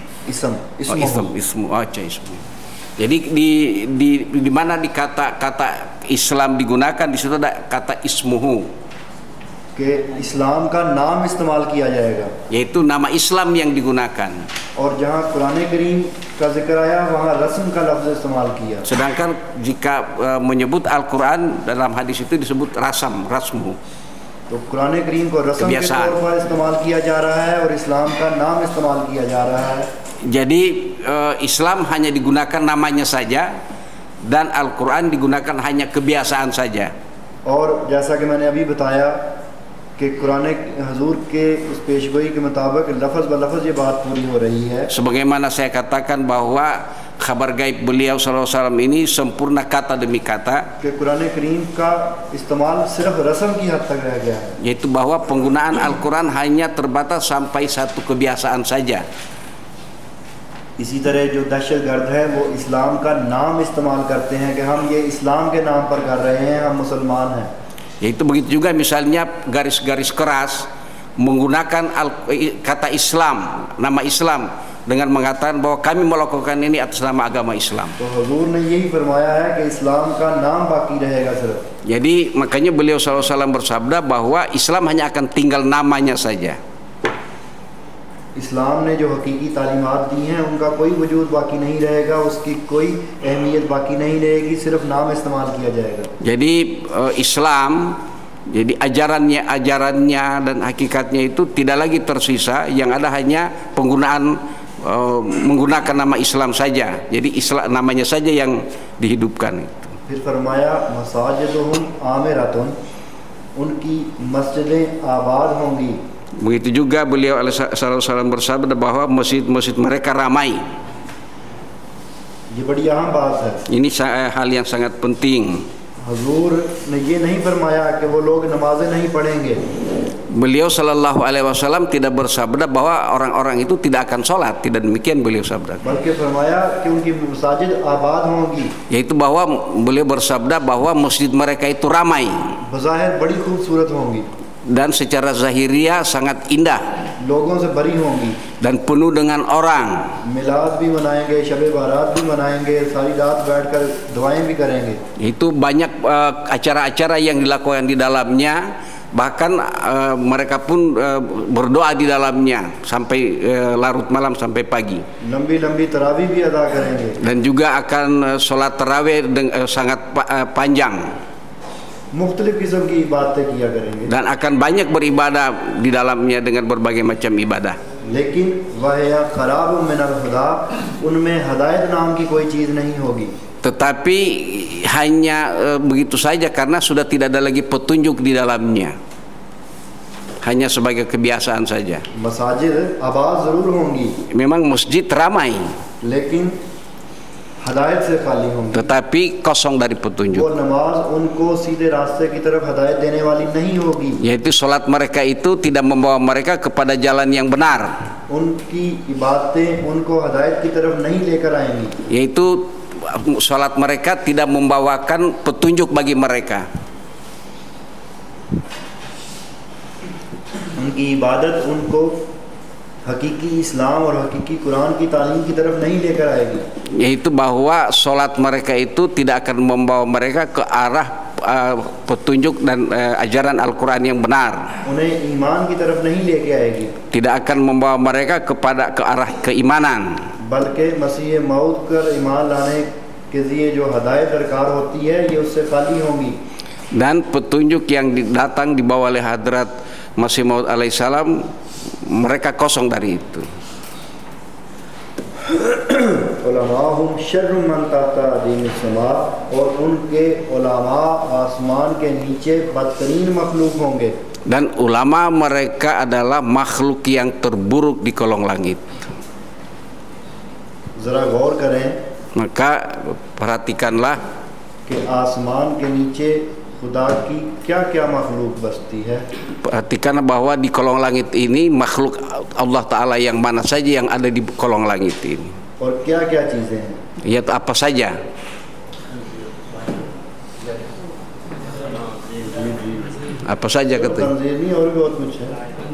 इसम. Jadi di mana di kata Islam digunakan di situ ada kata ismuhu. कि इस्लाम का नाम इस्तेमाल किया जाएगा. Yaitu nama Islam yang digunakan. और जहाँ कुरान करीम का जिक्र आया वहाँ रस्म का लफ्ज़ इस्तेमाल किया. Sedangkan jika menyebut Al-Quran dalam hadis itu disebut rasmu. तो कुरान करीम को रस्म के तौर पर इस्तेमाल किया जा रहा है और इस्लाम का नाम इस्तेमाल किया जा रहा है. Jadi Islam hanya digunakan namanya saja dan Al-Quran digunakan hanya kebiasaan saja. और जैसा कि मैंने अभी बताया कि कुरान हजूर के उस पेशगोई के मुताबिक लफ्ज़ ब लफ्ज़ ये बात पूरी हो रही है. Sebagaimana saya katakan bahwa kabar gaib beliau SAW ini sempurna kata demi kata. कि कुरान करीम का इस्तेमाल सिर्फ रस्म की हद तक रह गया है. Yaitu bahwa penggunaan Al-Quran hanya terbatas sampai satu kebiasaan saja. इसी तरह जो दहशतगर्द है वो इस्लाम का नाम इस्तेमाल करते हैं कि हम ये इस्लाम के नाम पर कर रहे हैं, हम मुसलमान हैं. Yaitu begitu juga misalnya garis-garis keras menggunakan kata Islam, nama Islam dengan mengatakan bahwa kami melakukan ini atas nama agama Islam. तो हुजूर ने यही फरमाया है कि इस्लाम का नाम बाकी रहेगा सिर्फ. Jadi makanya beliau SAW bersabda bahwa Islam hanya akan tinggal namanya saja. इस्लाम ने जो हकीकी तालीमात दी हैं उनका कोई वजूद बाकी नहीं रहेगा, उसकी कोई अहमियत बाकी नहीं रहेगी, सिर्फ नाम इस्तेमाल किया जाएगा. Jadi Islam, jadi ajarannya dan hakikatnya itu tidak lagi tersisa, yang ada hanya penggunaan menggunakan nama Islam saja. Jadi Islam namanya saja yang dihidupkan. फिर फरमाया मसाजिदुहुम आमिरतुन, उनकी मस्जिदें आबाद होंगी. Begitu juga beliau SAW bersabda bahwa masjid-masjid mereka ramai. ये बड़ी अहम बात है. Ini hal yang sangat penting. हुजूर ने ये नहीं फरमाया कि वो लोग नमाजें नहीं पढ़ेंगे. Beliau Shallallahu Alaihi Wasallam tidak bersabda bahwa orang-orang itu tidak akan sholat, tidak demikian beliau sabda. बल्कि फरमाया कि उनकी मसाजिद आबाद होंगी. Yaitu bahwa beliau bersabda bahwa masjid mereka itu ramai. बज़ाहिर बड़ी खूबसूरत होंगी. Dan secara zahiriah sangat indah. लोगों से भरी होंगी. Dan penuh dengan orang. मिलाद भी मनाएंगे, शब बारात भी मनाएंगे, सारी रात बैठकर दुआएं भी करेंगे. Itu banyak acara-acara yang dilakukan di dalamnya. Bahkan mereka pun berdoa di dalamnya sampai larut malam sampai pagi. लंबी-लंबी तरावी भी अदा करेंगे. Dan juga akan sholat tarawih sangat panjang. मुख्तलिफ किस्म की इबादतें किया करेंगे. Dan akan banyak beribadah di dalamnya dengan berbagai macam ibadah. लेकिन वह खराब मिनल खुदा, उनमें हदायत नाम की कोई चीज़ नहीं होगी. Tetapi hanya begitu saja karena sudah tidak ada lagi petunjuk di dalamnya. Hanya sebagai kebiasaan saja. मसाजिद आबाद ज़रूर होंगी. Memang masjid ramai. लेकिन हदायत से खाली होंगी, tetapi kosong dari वो petunjuk. नमाज उनको सीधे रास्ते की तरफ हदायत देने वाली नहीं होगी, Yaitu sholat mereka itu tidak membawa mereka kepada jalan yang benar, उनकी इबादतें उनको हदायत की तरफ नहीं लेकर आएंगी, yaitu sholat mereka tidak membawakan petunjuk bagi mereka. उनकी इबादत उनको हकीकी इस्लाम और हकीकी कुरान की तालीम की तरफ नहीं लेकर आएगी, Yaitu bahwa sholat mereka itu tidak akan membawa mereka ke arah petunjuk dan ajaran Al-Quran yang benar, उन्हें ईमान की तरफ नहीं लेके आएगी, tidak akan membawa mereka ke arah keimanan, बल्कि मसीह मौत कर ईमान लाने के लिए जो हदायत दरकार होती है ये उससे खाली होंगी, dan petunjuk yang datang dibawa oleh Hadrat Masih Maud alaihissalam mereka kosong dari itu. उलमाहुम शर्रुम मन ताता दीन समा, और उनके उलमा आसमान के नीचे बदतरीन मखलूक होंगे, Dan ulama mereka adalah makhluk yang terburuk di kolong langit. ज़रा गौर करें Maka perhatikanlah कि आसमान के नीचे खुदा की क्या क्या मखलूक बसती है, Perhatikan bahwa di kolong langit ini makhluk Allah Ta'ala yang mana saja yang ada di kolong langit ini, और क्या क्या चीज़ें हैं, yaitu apa saja. Apa saja katanya? Tanzeer नहीं और भी बहुत कुछ है,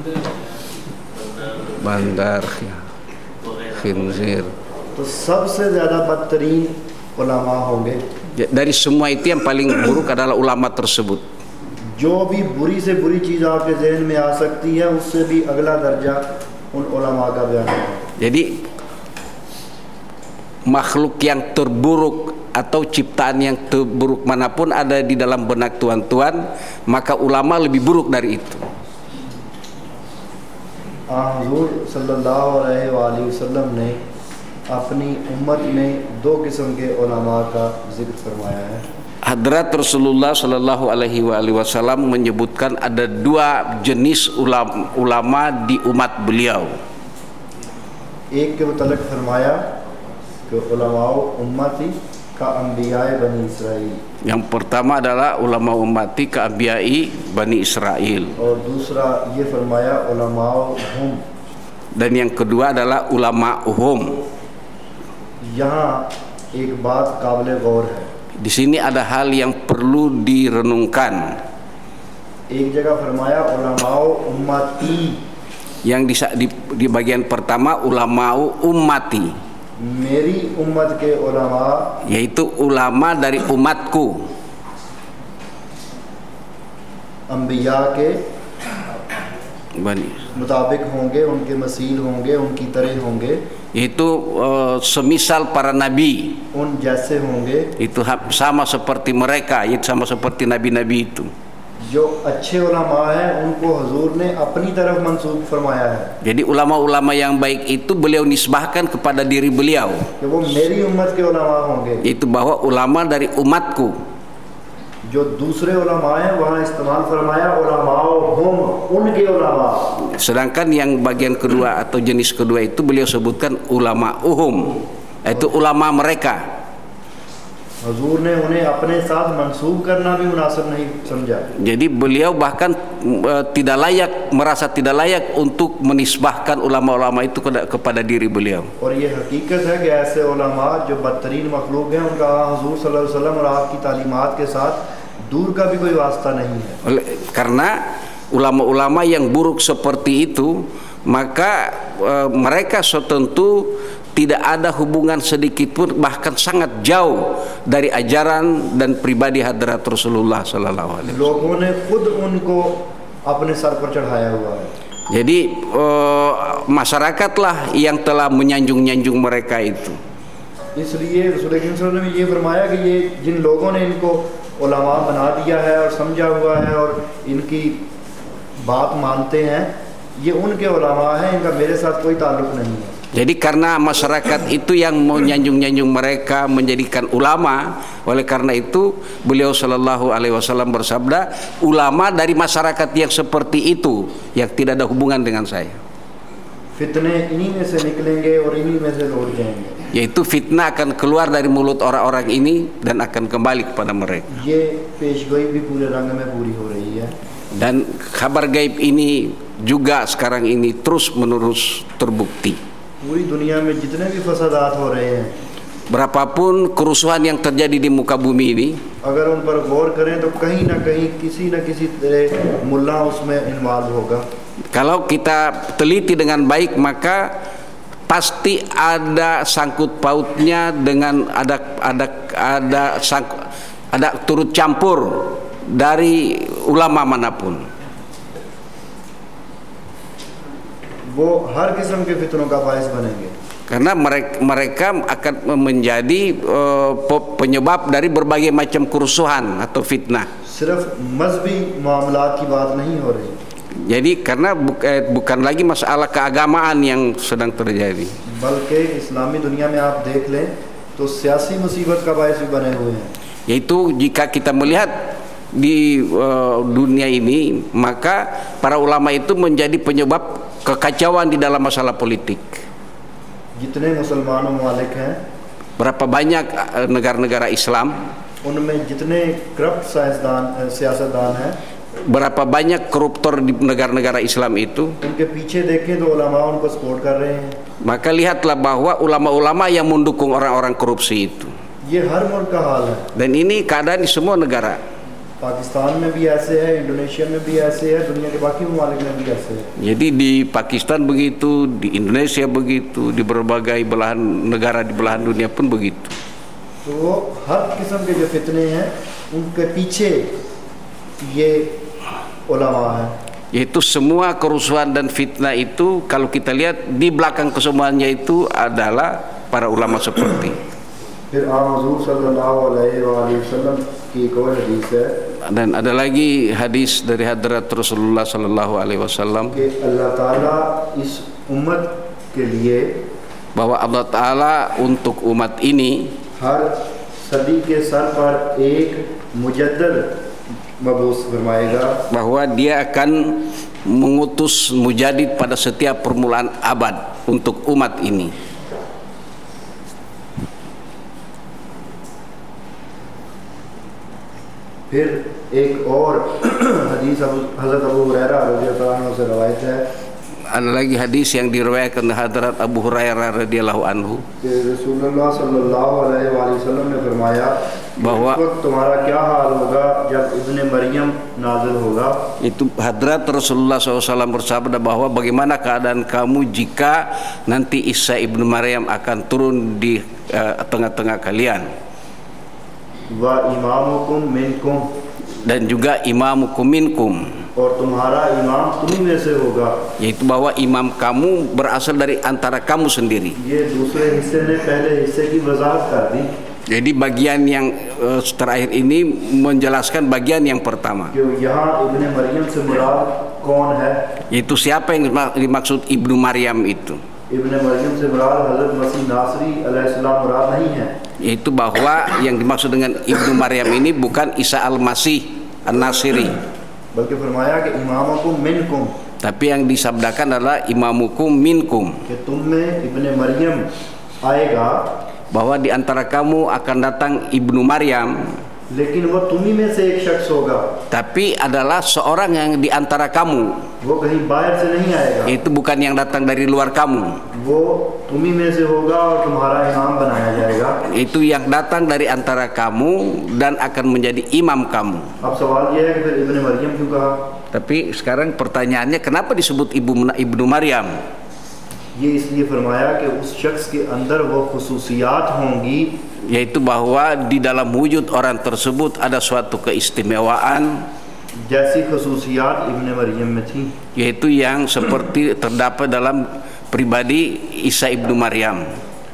Bandar, khinzir. तो सबसे ज़्यादा बदतरीन उलमा होंगे, Dari semua itu yang paling buruk adalah ulama tersebut. जो भी बुरी से बुरी चीज़ आपके जहन में आ सकती है उससे भी अगला दर्जा उन उलमा का बयान है। Jadi makhluk yang terburuk atau ciptaan yang terburuk manapun ada di dalam benak tuan-tuan, maka ulama lebih buruk dari itu. हुज़ूर सल्लल्लाहु अलैहि वसल्लम ने अपनी उम्मत में दो किस्म के उलमा का जिक्र फरमाया है। Hadrat Rasulullah Shallallahu Alaihi Wasallam menyebutkan ada dua jenis ulama di umat beliau. एक के मुतल्लिक़ फरमाया कि उलमाओ उम्मती का अंबियाए बनी इसराइल, Yang pertama adalah ulama ummati ka anbiya'i Bani Israel, और दूसरा ये फरमाया उलमाओ हम। dan yang kedua adalah ulama uhum. यहाँ एक बात काबिल गौर है, Di sini ada hal yang perlu direnungkan. एक जगह फरमाया उलमाओ उम्मती, Yang di bagian pertama ulama'u ummati, मेरी उम्मत के उलमा yaitu ulama dari umatku, अंबिया के Bani, मुताबिक होंगे, उनके मसील होंगे, उनकी तरह होंगे, yaitu semisal para nabi, उन जैसे होंगे, itu sama seperti mereka, yaitu sama seperti nabi-nabi itu. जो अच्छे उलमा हैं उनको हुजूर ने अपनी तरफ मंसूब फरमाया है Jadi ulama-ulama yang baik itu beliau nisbahkan kepada diri beliau, कि वो मेरी उम्मत के उलमा होंगे। yaitu bahwa ulama dari umatku. जो दूसरे उलमा हैं वहाँ इस्तेमाल फरमाया उलमाओ हम, उनके उलमा। Sedangkan yang bagian kedua atau jenis kedua itu beliau sebutkan ulama uhum, yaitu ulama mereka. हुजूर ने उन्हें अपने साथ मंसूब करना भी मुनासिब नहीं समझा। Jadi beliau bahkan tidak layak, merasa tidak layak untuk menisbahkan ulama-ulama itu kepada diri beliau. और ये हकीकत है कि ऐसे उलमा जो बदतरीन मखलूक हैं उनका हुजूर सल्लल्लाहु अलैहि वसल्लम और आपकी तालीमात के साथ दूर का भी कोई वास्ता नहीं है। Karena ulama-ulama yang buruk seperti itu, maka mereka tentu tidak ada hubungan sedikit pun, bahkan sangat jauh dari ajaran dan pribadi hadrat Rasulullah Sallallahu Alaihi Wasallam. लोगों ने खुद उनको अपने सर पर चढ़ाया हुआ है। Jadi masyarakatlah yang telah menyanjung-nyanjung mereka itu. इसलिए रसूल करीम सल्लल्लाहु अलैहि वसल्लम ने ये फरमाया कि ये जिन लोगों ने इनको उलमा बना दिया है और समझा हुआ है और इनकी बात मानते हैं, ये उनके उलमा हैं, इनका मेरे साथ कोई ताल्लुक नहीं है। Jadi karena masyarakat itu yang menyanjung-nyanjung mereka menjadikan ulama, oleh karena itu beliau Shallallahu Alaihi Wasallam bersabda, ulama dari masyarakat yang seperti itu yang tidak ada hubungan dengan saya. फितने इन्हीं में से निकलेंगे और इन्हीं में से लौट जाएंगे। yaitu fitnah akan keluar dari mulut orang-orang ini dan akan kembali kepada mereka. ये पेशगोई भी पूरे रंग में पूरी हो रही है. Dan kabar gaib ini juga sekarang ini terus menerus terbukti. पूरी दुनिया में जितने भी फसादात हो रहे हैं, Berapapun kerusuhan yang terjadi di muka bumi ini, अगर उन पर गौर करें तो कहीं ना कहीं किसी न किसी तरह मुल्ला उसमें इन्वॉल्व होगा. kalau kita teliti dengan baik maka pasti ada sangkut pautnya dengan ada turut campur dari ulama manapun. वो हर किस्म के फितनों का बायस बनेंगे. Karena mereka akan menjadi penyebab dari berbagai macam kerusuhan atau fitnah. सिर्फ मजहबी मामलात की बात नहीं हो रही. Jadi karena bukan lagi masalah keagamaan yang sedang terjadi, बल्कि इस्लामी दुनिया में आप देख लें तो सियासी मुसीबत का बायस भी बने हुए हैं. yaitu jika kita melihat di dunia ini, maka para ulama itu menjadi penyebab kekacauan di dalam masalah politik. जितने मुसलमान ममालिक हैं, Berapa banyak negara-negara Islam, उनमें जितने करप्ट सियासतदान हैं, berapa banyak koruptor di negara-negara Islam itu, उनके पीछे देखें तो उलमा उनको सपोर्ट कर रहे हैं. maka lihatlah bahwa ulama-ulama yang mendukung orang-orang korupsi itu. ये हर मुल्क का हाल है. Dan ini keadaan di semua negara. Pakistan में भी ऐसे है, इंडोनेशिया में भी ऐसे है, दुनिया के बाकी ममालिक में भी ऐसे है. Jadi di Pakistan begitu, di Indonesia begitu, di berbagai belahan negara di belahan dunia pun begitu. तो हर किस्म के जो फितने हैं उनके पीछे ये उलमा है. Yaitu semua kerusuhan dan fitnah itu kalau kita lihat di belakang kesemuanya itu adalah para ulama seperti. फिर आम हुजूर सल्लल्लाहु अलैहि वसल्लम की एक और हदीस है Dan ada lagi hadis dari hadrat Rasulullah sallallahu alaihi wasallam कि अल्लाह ताला इस उम्मत के लिए bahwa Allah Taala untuk umat ini हर सदी के सर पर एक मुजद्दद मबूस फरमाएगा. bahwa dia akan mengutus mujadid pada setiap permulaan abad untuk umat ini. फिर एक और हदीस हज़रत अबू हुरैरा रज़ियल्लाहु अन्हु से रवायत है Ada lagi hadis yang diriwayatkan oleh hadrat Abu Hurairah radhiyallahu anhu कि रसूलुल्लाह सल्लल्लाहु अलैहि वसल्लम ने फरमाया bahwa उस वक्त तुम्हारा क्या हाल होगा जब इब्ने मरियम नाज़िल होगा. itu hadrat Rasulullah SAW bersabda bahwa bagaimana keadaan kamu jika nanti Isa ibnu Maryam akan turun di tengah-tengah kalian, व इमामुकुम मिनकुम, dan juga imamukum minkum, और तुम्हारा इमाम तुम्ही में से होगा. yaitu bahwa imam kamu berasal dari antara kamu sendiri. ये दूसरे हिस्से ने पहले हिस्से की वजाहत कर दी. Jadi bagian yang terakhir ini menjelaskan bagian yang pertama, कि यहाँ इब्ने मरियम से मुराद कौन है. yaitu siapa yang dimaksud ibnu Maryam itu, इब्ने मरियम से मुराद हज़रत मसीह नासरी अलैहिस्सलाम मुराद नहीं है. yaitu bahwa yang dimaksud dengan ibnu Maryam ini bukan Isa al-Masih an-Nasiri, बल्कि फरमाया कि इमामुकुम मिनकुम, tapi yang disabdakan adalah imamukum minkum, कि तुम में इब्ने मरियम आएगा, bahwa di antara kamu akan datang ibnu Maryam, लेकिन वो तुम्ही में से एक शख्स होगा. tapi adalah seorang yang di antara kamu, वो कहीं बाहर से नहीं आएगा. itu bukan yang datang dari luar kamu, वो तुम्ही में से होगा और तुम्हारा इमाम बनाया जाएगा. itu yang datang dari antara kamu dan akan menjadi imam kamu. अब सवाल ये है कि फिर इब्ने मरियम क्यों कहा. Tapi sekarang pertanyaannya, kenapa disebut ibnu Maryam? ये इसलिए फरमाया कि उस शख्स के अंदर वो खुसूसियात होंगी, Yaitu bahwa di dalam wujud orang tersebut ada suatu keistimewaan, जैसी खुसूसियात इब्ने मरियम में थी. yaitu yang seperti terdapat dalam pribadi Isa ibnu Maryam,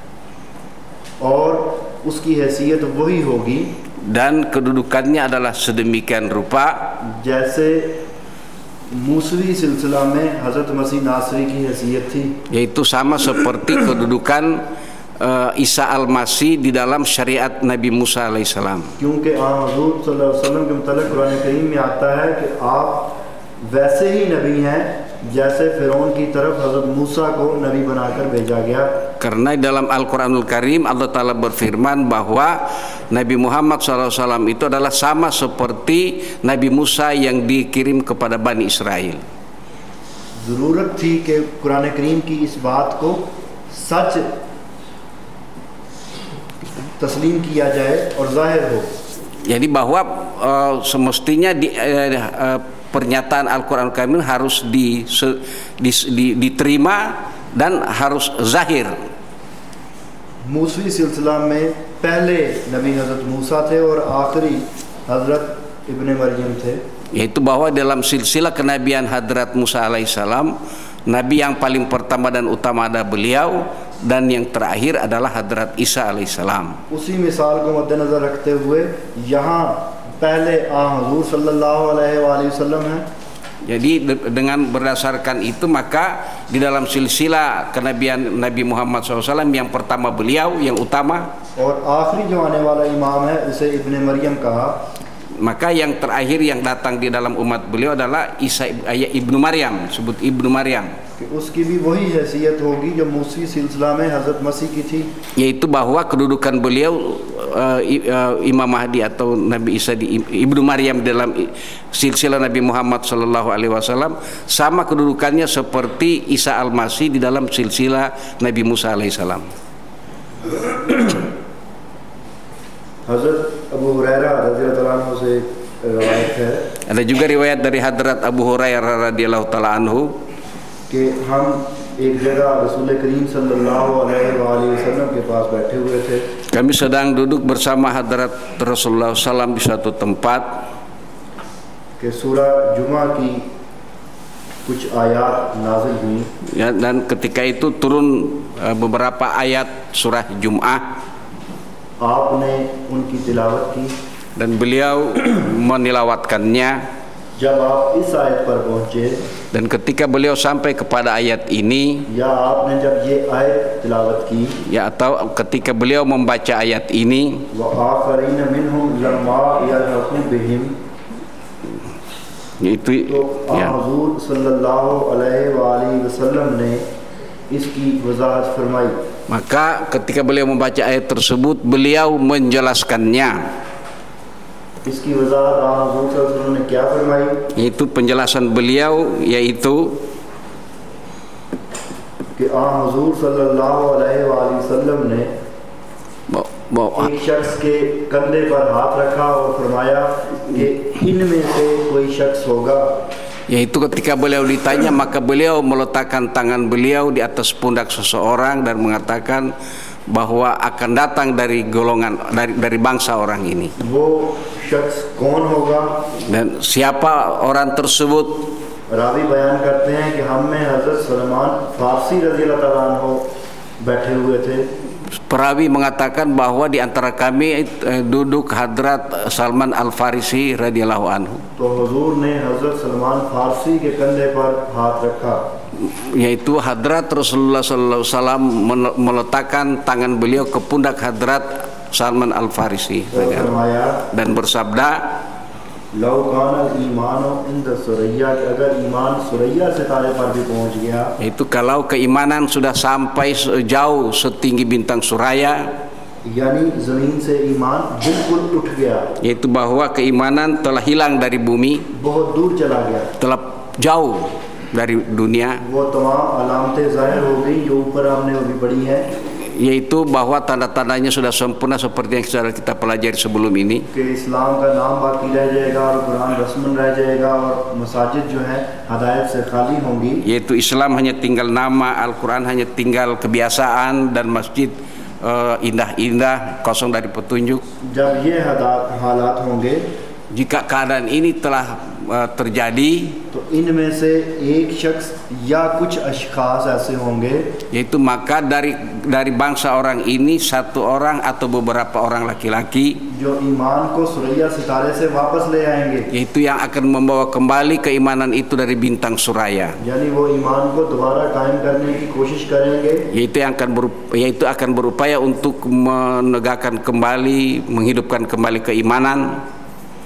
और उसकी हैसियत वही होगी dan kedudukannya adalah sedemikian rupa जैसे मूसवी सिलसिला में हज़रत मसीह नासरी की हैसियत थी. yaitu sama seperti kedudukan Isa al-Masih di dalam syariat Nabi Musa alaihissalam. क्योंकि आन हज़ूर सल्लल्लाहु अलैहि वसल्लम के मुतालिक कुरान करीम में आता है कि आप वैसे ही नबी हैं जैसे फ़िरौन की तरफ हज़रत मूसा को नबी बनाकर भेजा गया. Karena dalam Al-Quranul Karim Allah Ta'ala berfirman bahwa Nabi Muhammad SAW itu adalah sama seperti Nabi Musa yang dikirim kepada Bani Israel. ज़रूरत थी कि कुरान करीम की इस बात को सच तस्लीम किया जाए और जाहिर हो. Jadi bahwa semestinya pernyataan Al-Quran Karim harus diterima dan harus zahir. Moosvi सिलसिला में पहले नबी हज़रत मूसा थे और आखिरी हज़रत इब्ने मरियम थे. Yaitu bahwa dalam silsilah kenabian Hadrat Musa alaihissalam, nabi yang paling pertama dan utama adalah beliau, dan yang terakhir adalah Hadrat Isa alaihissalam. उसी मिसाल को मद्देनज़र रखते हुए यहाँ पहले हुज़ूर सल्लल्लाहु अलैहि वसल्लम है. Jadi dengan berdasarkan itu maka di dalam silsilah kenabian Nabi Muhammad SAW yang pertama beliau yang utama, और आखिरी जो आने वाला इमाम है उसे इब्ने मरियम कहा. Maka yang terakhir yang datang di dalam umat beliau adalah Isa ibnu Maryam, disebut ibnu Maryam. कि उसकी भी वही हैसियत होगी जो मूसी सिलसिला में हज़रत मसीह की थी. Yaitu bahwa kedudukan beliau Imam Mahdi atau Nabi Isa di ibnu Maryam dalam silsilah Nabi Muhammad SAW sama kedudukannya seperti Isa al-Masih di dalam silsilah Nabi Musa alaihissalam. हज़रत अबू हुरैरा रज़ियल्लाहु अन्हु से रिवायत है. Ada juga riwayat dari Hadrat Abu Hurairah radhiyallahu taala anhu कि हम एक जगह रसूल करीम सल्लल्लाहु अलैहि वसल्लम के पास बैठे हुए थे. Kami sedang duduk bersama Hadrat Rasulullah SAW di suatu tempat. कि सूरह जुमा की कुछ आयत नाज़िल हुई. Ya, dan ketika itu turun beberapa ayat surah Jum'ah. आपने उनकी तिलावत की. Dan beliau menilawatkannya. जब आप इस आयत पर पहुँचे, dan ketika beliau sampai kepada ayat ini, या आपने जब ये आयत तिलावत की, ya atau ketika beliau membaca ayat ini, वआखरीन मिनहुम लम्मा यल्हक़ू बिहिम, itu तो ya. हुज़ूर सल्लल्लाहु अलैहि वसल्लम ने इसकी वज़ाहत फरमाई. Maka ketika beliau membaca ayat tersebut, beliau menjelaskannya. इसकी वज़ाहत हुज़ूर सल्लल्लाहु अलैहि वसल्लम ने क्या फरमाई? Itu penjelasan beliau, yaitu कि हुज़ूर सल्लल्लाहु अलैहि वसल्लम ने एक शख्स के कंधे पर हाथ रखा और फरमाया कि इनमें से कोई शख्स होगा. Yaitu ketika beliau ditanya, maka beliau meletakkan tangan beliau di atas pundak seseorang dan mengatakan bahwa akan datang dari golongan dari bangsa orang ini. वो शख्स कौन होगा? Dan siapa orang tersebut? Ravi बयान करते हैं कि हम में हज़रत सलमान फारसी रज़ियल्लाहु ताला अन्हु बैठे हुए थे. Perawi mengatakan bahwa di antara kami duduk Hadrat Salman Al-Farisi radhiyallahu anhu. तो हुज़ूर ने हज़रत सलमान फारसी के कंधे पर हाथ रखा. Yaitu Hadrat Rasulullah sallallahu alaihi wasallam meletakkan tangan beliau ke pundak Hadrat Salman Al-Farisi dan bersabda, लौ कानल ईमानो इंद सुरैया, अगर ईमान सुरैया सितारे पर भी पहुंच गया, itu kalau keimanan sudah sampai jauh setinggi bintang Suraya, यानी जमीन से ईमान बिल्कुल उठ गया, yaitu bahwa keimanan telah hilang dari bumi, बहुत दूर चला गया, telah jauh dari dunia, वो तमाम अलामतें ज़ाहिर हो गई जो ऊपर हमने अभी पढ़ी है, yaitu bahwa tanda-tandanya sudah sempurna seperti yang sudah kita pelajari sebelum ini. कि इस्लाम का नाम बाकी रह जाएगा और कुरान रस्मन रह जाएगा और मसाजिद जो है हदायत से खाली होंगी. Yaitu Islam hanya tinggal nama, Al-Quran hanya tinggal kebiasaan, dan masjid indah-indah kosong dari petunjuk. जब ये हालात होंगे, jika keadaan ini telah terjadi, तो इनमें से एक शख्स या कुछ अशखास ऐसे होंगे, yaitu maka dari bangsa orang ini satu orang atau beberapa orang laki-laki, जो ईमान को सुरैया सितारे से वापस ले आएंगे, yaitu yang akan membawa kembali keimanan itu dari bintang Suraya, यानी वो ईमान को दोबारा कायम करने की कोशिश करेंगे, yaitu akan berupaya untuk menegakkan kembali, menghidupkan kembali keimanan.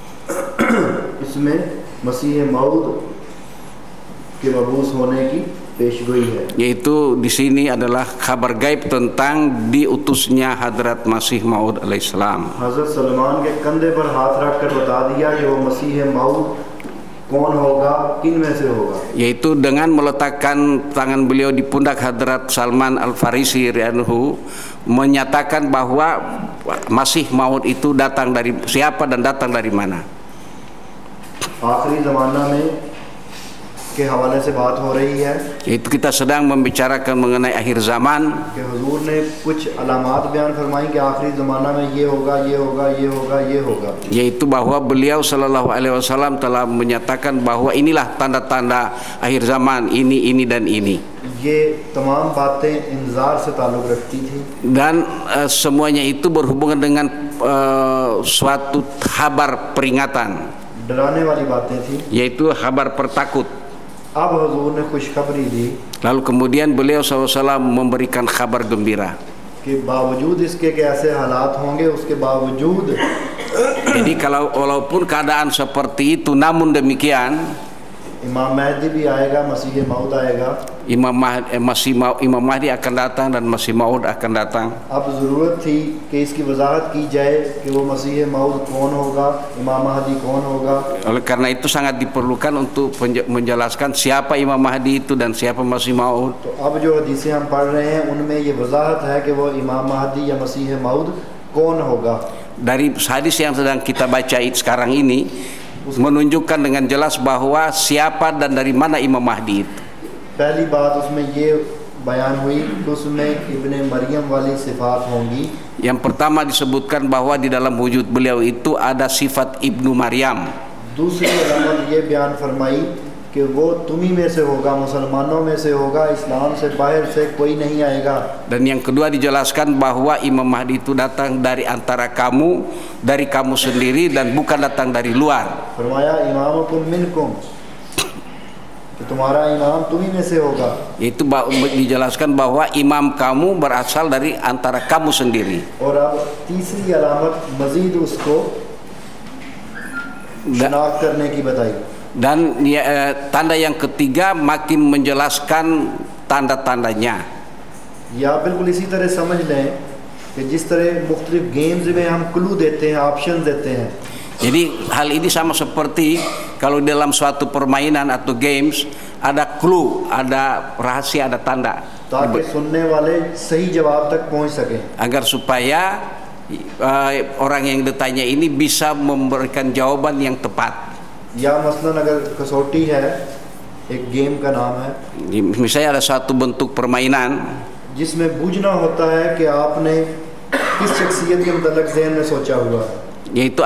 इसमें मसीह मऊद के मबूस होने की पेशगोई है, yaitu di sini adalah kabar gaib tentang diutusnya Hadrat Masih Maud alaihissalam. हजरत सलमान के कंधे पर हाथ रखकर बता दिया कि वो मसीह मऊद कौन होगा, किन में से होगा, Yaitu dengan meletakkan tangan beliau di pundak Hadrat Salman Al-Farisi radhiyallahu menyatakan bahwa Masih Maud itu datang dari siapa dan datang dari mana. आखिरी ज़माना में के हवाले से बात हो रही है Yaitu kita sedang membicarakan mengenai akhir zaman, कि हुजूर ने कुछ अलामात बयान फरमाई कि आखिरी ज़माना में ये होगा, ये होगा, ये होगा, ये होगा, yaitu bahwa beliau sallallahu alaihi wasallam telah menyatakan bahwa inilah tanda-tanda akhir zaman, ini dan ini. ये तमाम बातें इंतज़ार से ताल्लुक़ रखती थी Dan semuanya itu berhubungan dengan suatu kabar peringatan, डराने वाली बातें थी। yaitu kabar pertakut. अब हुजूर ने खुशखबरी दी Lalu kemudian beliau SAW memberikan kabar gembira. कि बावजूद इसके कि ऐसे हालात होंगे, उसके बावजूद Jadi kalau walaupun keadaan seperti itu, namun demikian इमाम महदी भी आएगा, मसीह मऊद आएगा। Imam Mahdi akan datang dan Masih Maud akan datang. अब ज़रूरत थी कि इसकी वजाहत की जाए कि वो मसीह मऊद कौन होगा, इमाम महदी कौन होगा। Oleh karena itu sangat diperlukan untuk menjelaskan siapa Imam Mahdi itu dan siapa Masih Maud. तो अब जो हदीसें हम पढ़ रहे हैं उनमें ये वजाहत है कि वो इमाम महदी या मसीह मऊद कौन होगा। Dari hadis yang sedang kita baca sekarang ini menunjukkan dengan jelas bahwa siapa dan dari mana Imam Mahdi itu. पहली बात उसमें ये बयान हुई कि उसमें इब्ने मरियम वाली सिफात होंगी। Yang pertama disebutkan bahwa di dalam wujud beliau itu ada sifat Ibnu Maryam. दूसरी अलामत ये बयान फरमाई कि वो तुम्ही में से होगा, मुसलमानों में से होगा, इस्लाम से बाहर से कोई नहीं आएगा। Dan yang kedua dijelaskan bahwa Imam Mahdi itu datang dari antara kamu, dari kamu sendiri dan bukan datang dari luar. फरमाया इमामुकुम मिनकुम, कि तुम्हारा इमाम तुम्ही में से होगा। Itu dijelaskan bahwa imam kamu berasal dari antara kamu sendiri. और अब तीसरी अलामत मजीद उसको शनाख्त करने की बताई। Dan tanda yang ketiga makin menjelaskan tanda-tandanya. या बिल्कुल इसी तरह समझ लें कि जिस तरह मुख्तलिफ गेम्स में हम क्लू देते हैं, ऑप्शन देते हैं, Jadi hal ini sama seperti kalau dalam suatu permainan atau games ada clue, ada rahasia, ada tanda, ताकि सुनने वाले सही जवाब तक पहुंच सकें। agar supaya orang yang ditanya ini bisa memberikan jawaban yang tepat. या मसलन अगर कसौटी है, एक गेम का नाम है, Misalnya ada suatu bentuk permainan जिसमें बूझना होता है कि आपने किस शख्सियत के मुतल्लिक़ ज़हन में सोचा हुआ है। yaitu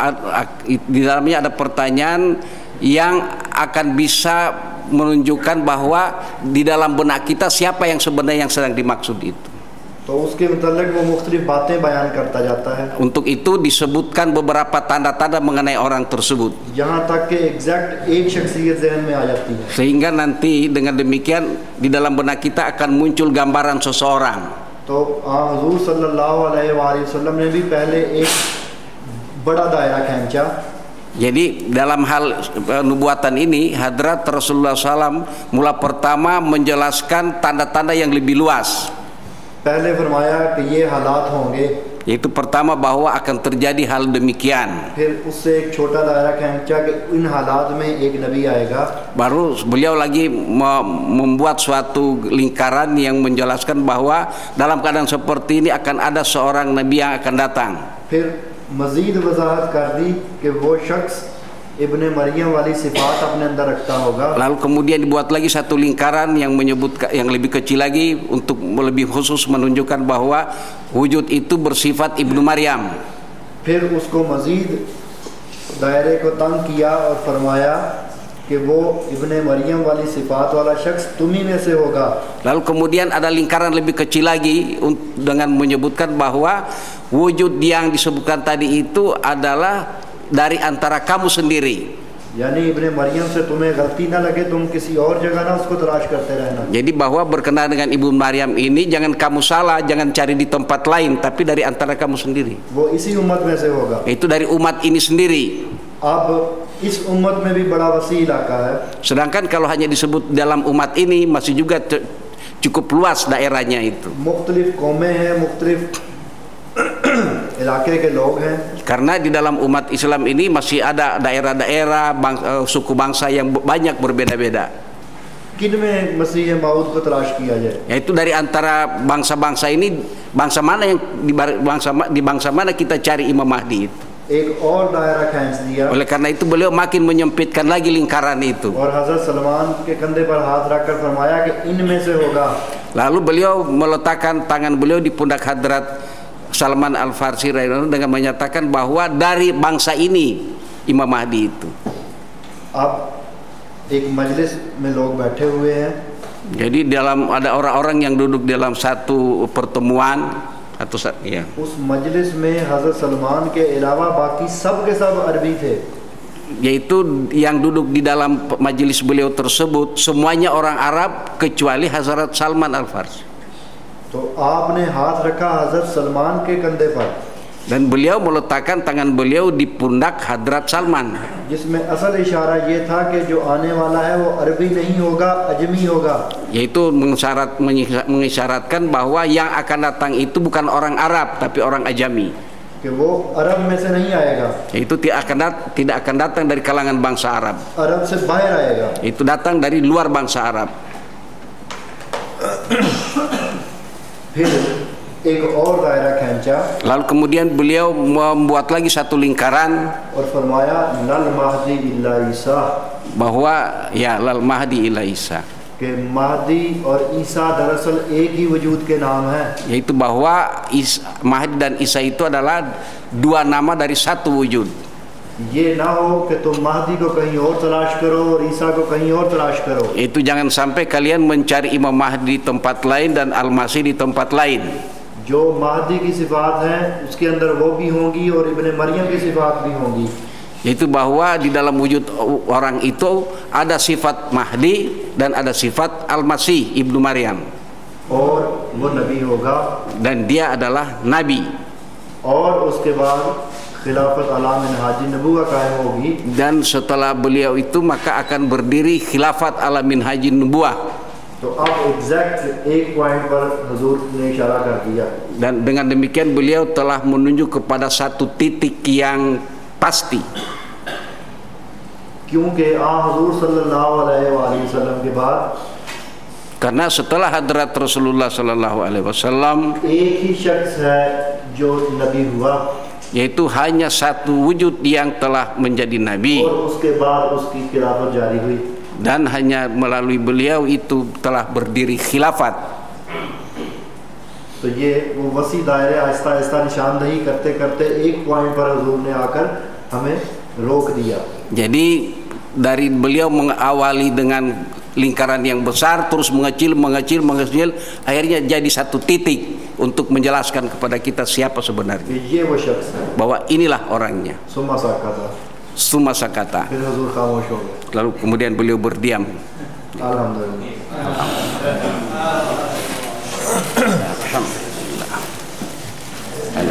di dalamnya ada pertanyaan yang akan bisa menunjukkan bahwa di dalam benak kita siapa yang sebenarnya yang sedang dimaksud itu. तो उसके मुतल्लिक़ वो मुख्तलिफ बातें बयान करता जाता है। Untuk itu disebutkan beberapa tanda-tanda mengenai orang tersebut, यहाँ तक कि एग्जैक्ट एक शख्सियत ज़हन में आ जाती है। sehingga nanti dengan demikian di dalam benak kita akan muncul gambaran seseorang. तो हुज़ूर सल्लल्लाहु अलैहि वसल्लम ने भी पहले एक बड़ा दायरा खींचा। Jadi dalam hal nubuatan ini Hadrat Rasulullah SAW mula pertama menjelaskan tanda-tanda yang lebih luas. पहले फरमाया कि ये हालात होंगे, Yaitu pertama bahwa akan terjadi hal demikian. फिर उससे एक छोटा दायरा खींचा कि इन हालात में एक नबी आएगा। Baru beliau lagi membuat suatu lingkaran yang menjelaskan bahwa dalam keadaan seperti ini akan ada seorang nabi yang akan datang. फिर मज़ीद वजाहत कर दी कि वो शख्स इब्ने मरियम वाली सिफात अपने अंदर रखता होगा। Lalu kemudian dibuat lagi satu lingkaran yang menyebutkan yang lebih kecil lagi untuk lebih khusus menunjukkan bahwa wujud itu bersifat Ibnu Maryam. फिर उसको मज़ीद दायरे को तंग किया और फरमाया कि वो इब्ने मरियम वाली सिफात वाला शख्स तुम्ही में से होगा। Lalu kemudian ada lingkaran lebih kecil lagi dengan menyebutkan bahwa wujud yang disebutkan tadi itu adalah dari antara kamu sendiri. यानी इब्ने मरियम से तुम्हें गलती ना लगे, तुम किसी और जगह ना उसको तलाश करते रहना। Jadi bahwa berkenaan dengan Ibu Maryam ini jangan kamu salah, jangan cari di tempat lain, tapi dari antara kamu sendiri. वो इसी उम्मत में से होगा। Itu dari umat ini sendiri. अब इस उम्मत में भी बड़ा वसी इलाका है। Sedangkan kalau hanya disebut dalam umat ini masih juga cukup luas daerahnya itu. मुख्तलिफ कौमें हैं, मुख्तलिफ इलाके के लोग हैं। Karena di dalam umat Islam ini masih ada daerah-daerah suku bangsa yang banyak berbeda-beda. किन में मसीह मौद को तलाश किया जाए? Yaitu dari antara bangsa-bangsa ini, bangsa mana yang di bangsa mana kita cari Imam Mahdi itu. एक और दायरा खींच दिया। Oleh karena itu beliau makin menyempitkan lagi lingkaran itu. और हज़रत सलमान के कंधे पर हाथ रखकर फरमाया कि इनमें से होगा। Lalu beliau meletakkan tangan beliau di pundak Hadrat Salman Al-Farsi dengan menyatakan bahwa dari bangsa ini Imam Mahdi itu. अब एक मजलिस में लोग बैठे हुए हैं। Jadi ada orang-orang yang duduk dalam satu pertemuan atau ya. उस मजलिस में हज़रत सलमान के अलावा बाकी सब के सब अरबी थे। Yaitu yang duduk di dalam majelis beliau tersebut semuanya orang Arab kecuali Hazrat Salman Al-Farsi. तो आपने हाथ रखा हज़रत सलमान के कंधे पर। Dan beliau meletakkan tangan beliau di pundak Hadrat Salman. जिसमें असल इशारा ये था कि जो आने वाला है वो अरबी नहीं होगा, अजमी होगा। Yaitu mengisyaratkan bahwa yang akan datang itu bukan orang Arab tapi orang Ajami. कि वो अरब में से नहीं आएगा। Itu tidak akan datang dari kalangan bangsa Arab. अरब से बाहर आएगा। Itu datang dari luar bangsa Arab. फिर एक और दायरा खींचा Lalu kemudian beliau membuat lagi satu lingkaran और फरमाया लल महदी इल्ला ईसा, bahwa ya lal Mahdi ila Isa, कि महदी और ईसा दरअसल एक ही वजूद के नाम हैं। yaitu bahwa Mahdi dan Isa itu adalah dua nama dari satu wujud. ये ना हो कि तुम महदी को कहीं और तलाश करो और ईसा को कहीं और तलाश करो। Itu jangan sampai kalian mencari Imam Mahdi di tempat lain dan Al-Masih di tempat lain. जो महदी की सिफात हैं उसके अंदर वो भी होंगी और इब्ने मरियम की सिफात भी होंगी। Yaitu bahwa di dalam wujud orang itu ada sifat Mahdi dan ada sifat Al-Masih Ibnu Maryam. और वो नबी होगा Dan dia adalah Nabi. और उसके बाद खिलाफत अला मिनहाज नबुव्वह कायम होगी। Dan setelah beliau itu maka akan berdiri khilafat ala minhajin nubuwah. तो अब एग्जैक्ट एक पॉइंट पर हुजूर ने इशारा कर दिया। Dan dengan demikian beliau telah menunjuk kepada satu titik yang pasti. क्योंकि हुजूर सल्लल्लाहु अलैहि वसल्लम के बाद Karena setelah hadrat Rasulullah sallallahu alaihi wasallam एक ही शख्स है जो नबी हुआ yaitu hanya satu wujud yang telah menjadi nabi और उसके बाद उसकी खिलाफत जारी हुई। dan hanya melalui beliau itu telah berdiri khilafat. तो ये वो वसी दायरे आहिस्ता आहिस्ता निशानदही करते करते एक पॉइंट पर हुजूर ने आकर हमें रोक दिया। Jadi dari beliau mengawali dengan lingkaran yang besar terus mengecil akhirnya jadi satu titik untuk menjelaskan kepada kita siapa sebenarnya, ये वो शख्स है। bahwa inilah orangnya. Summa sakata. फिर हुजूर खामोश हो गए। Lalu kemudian beliau berdiam. अल्हम्दुलिल्लाह।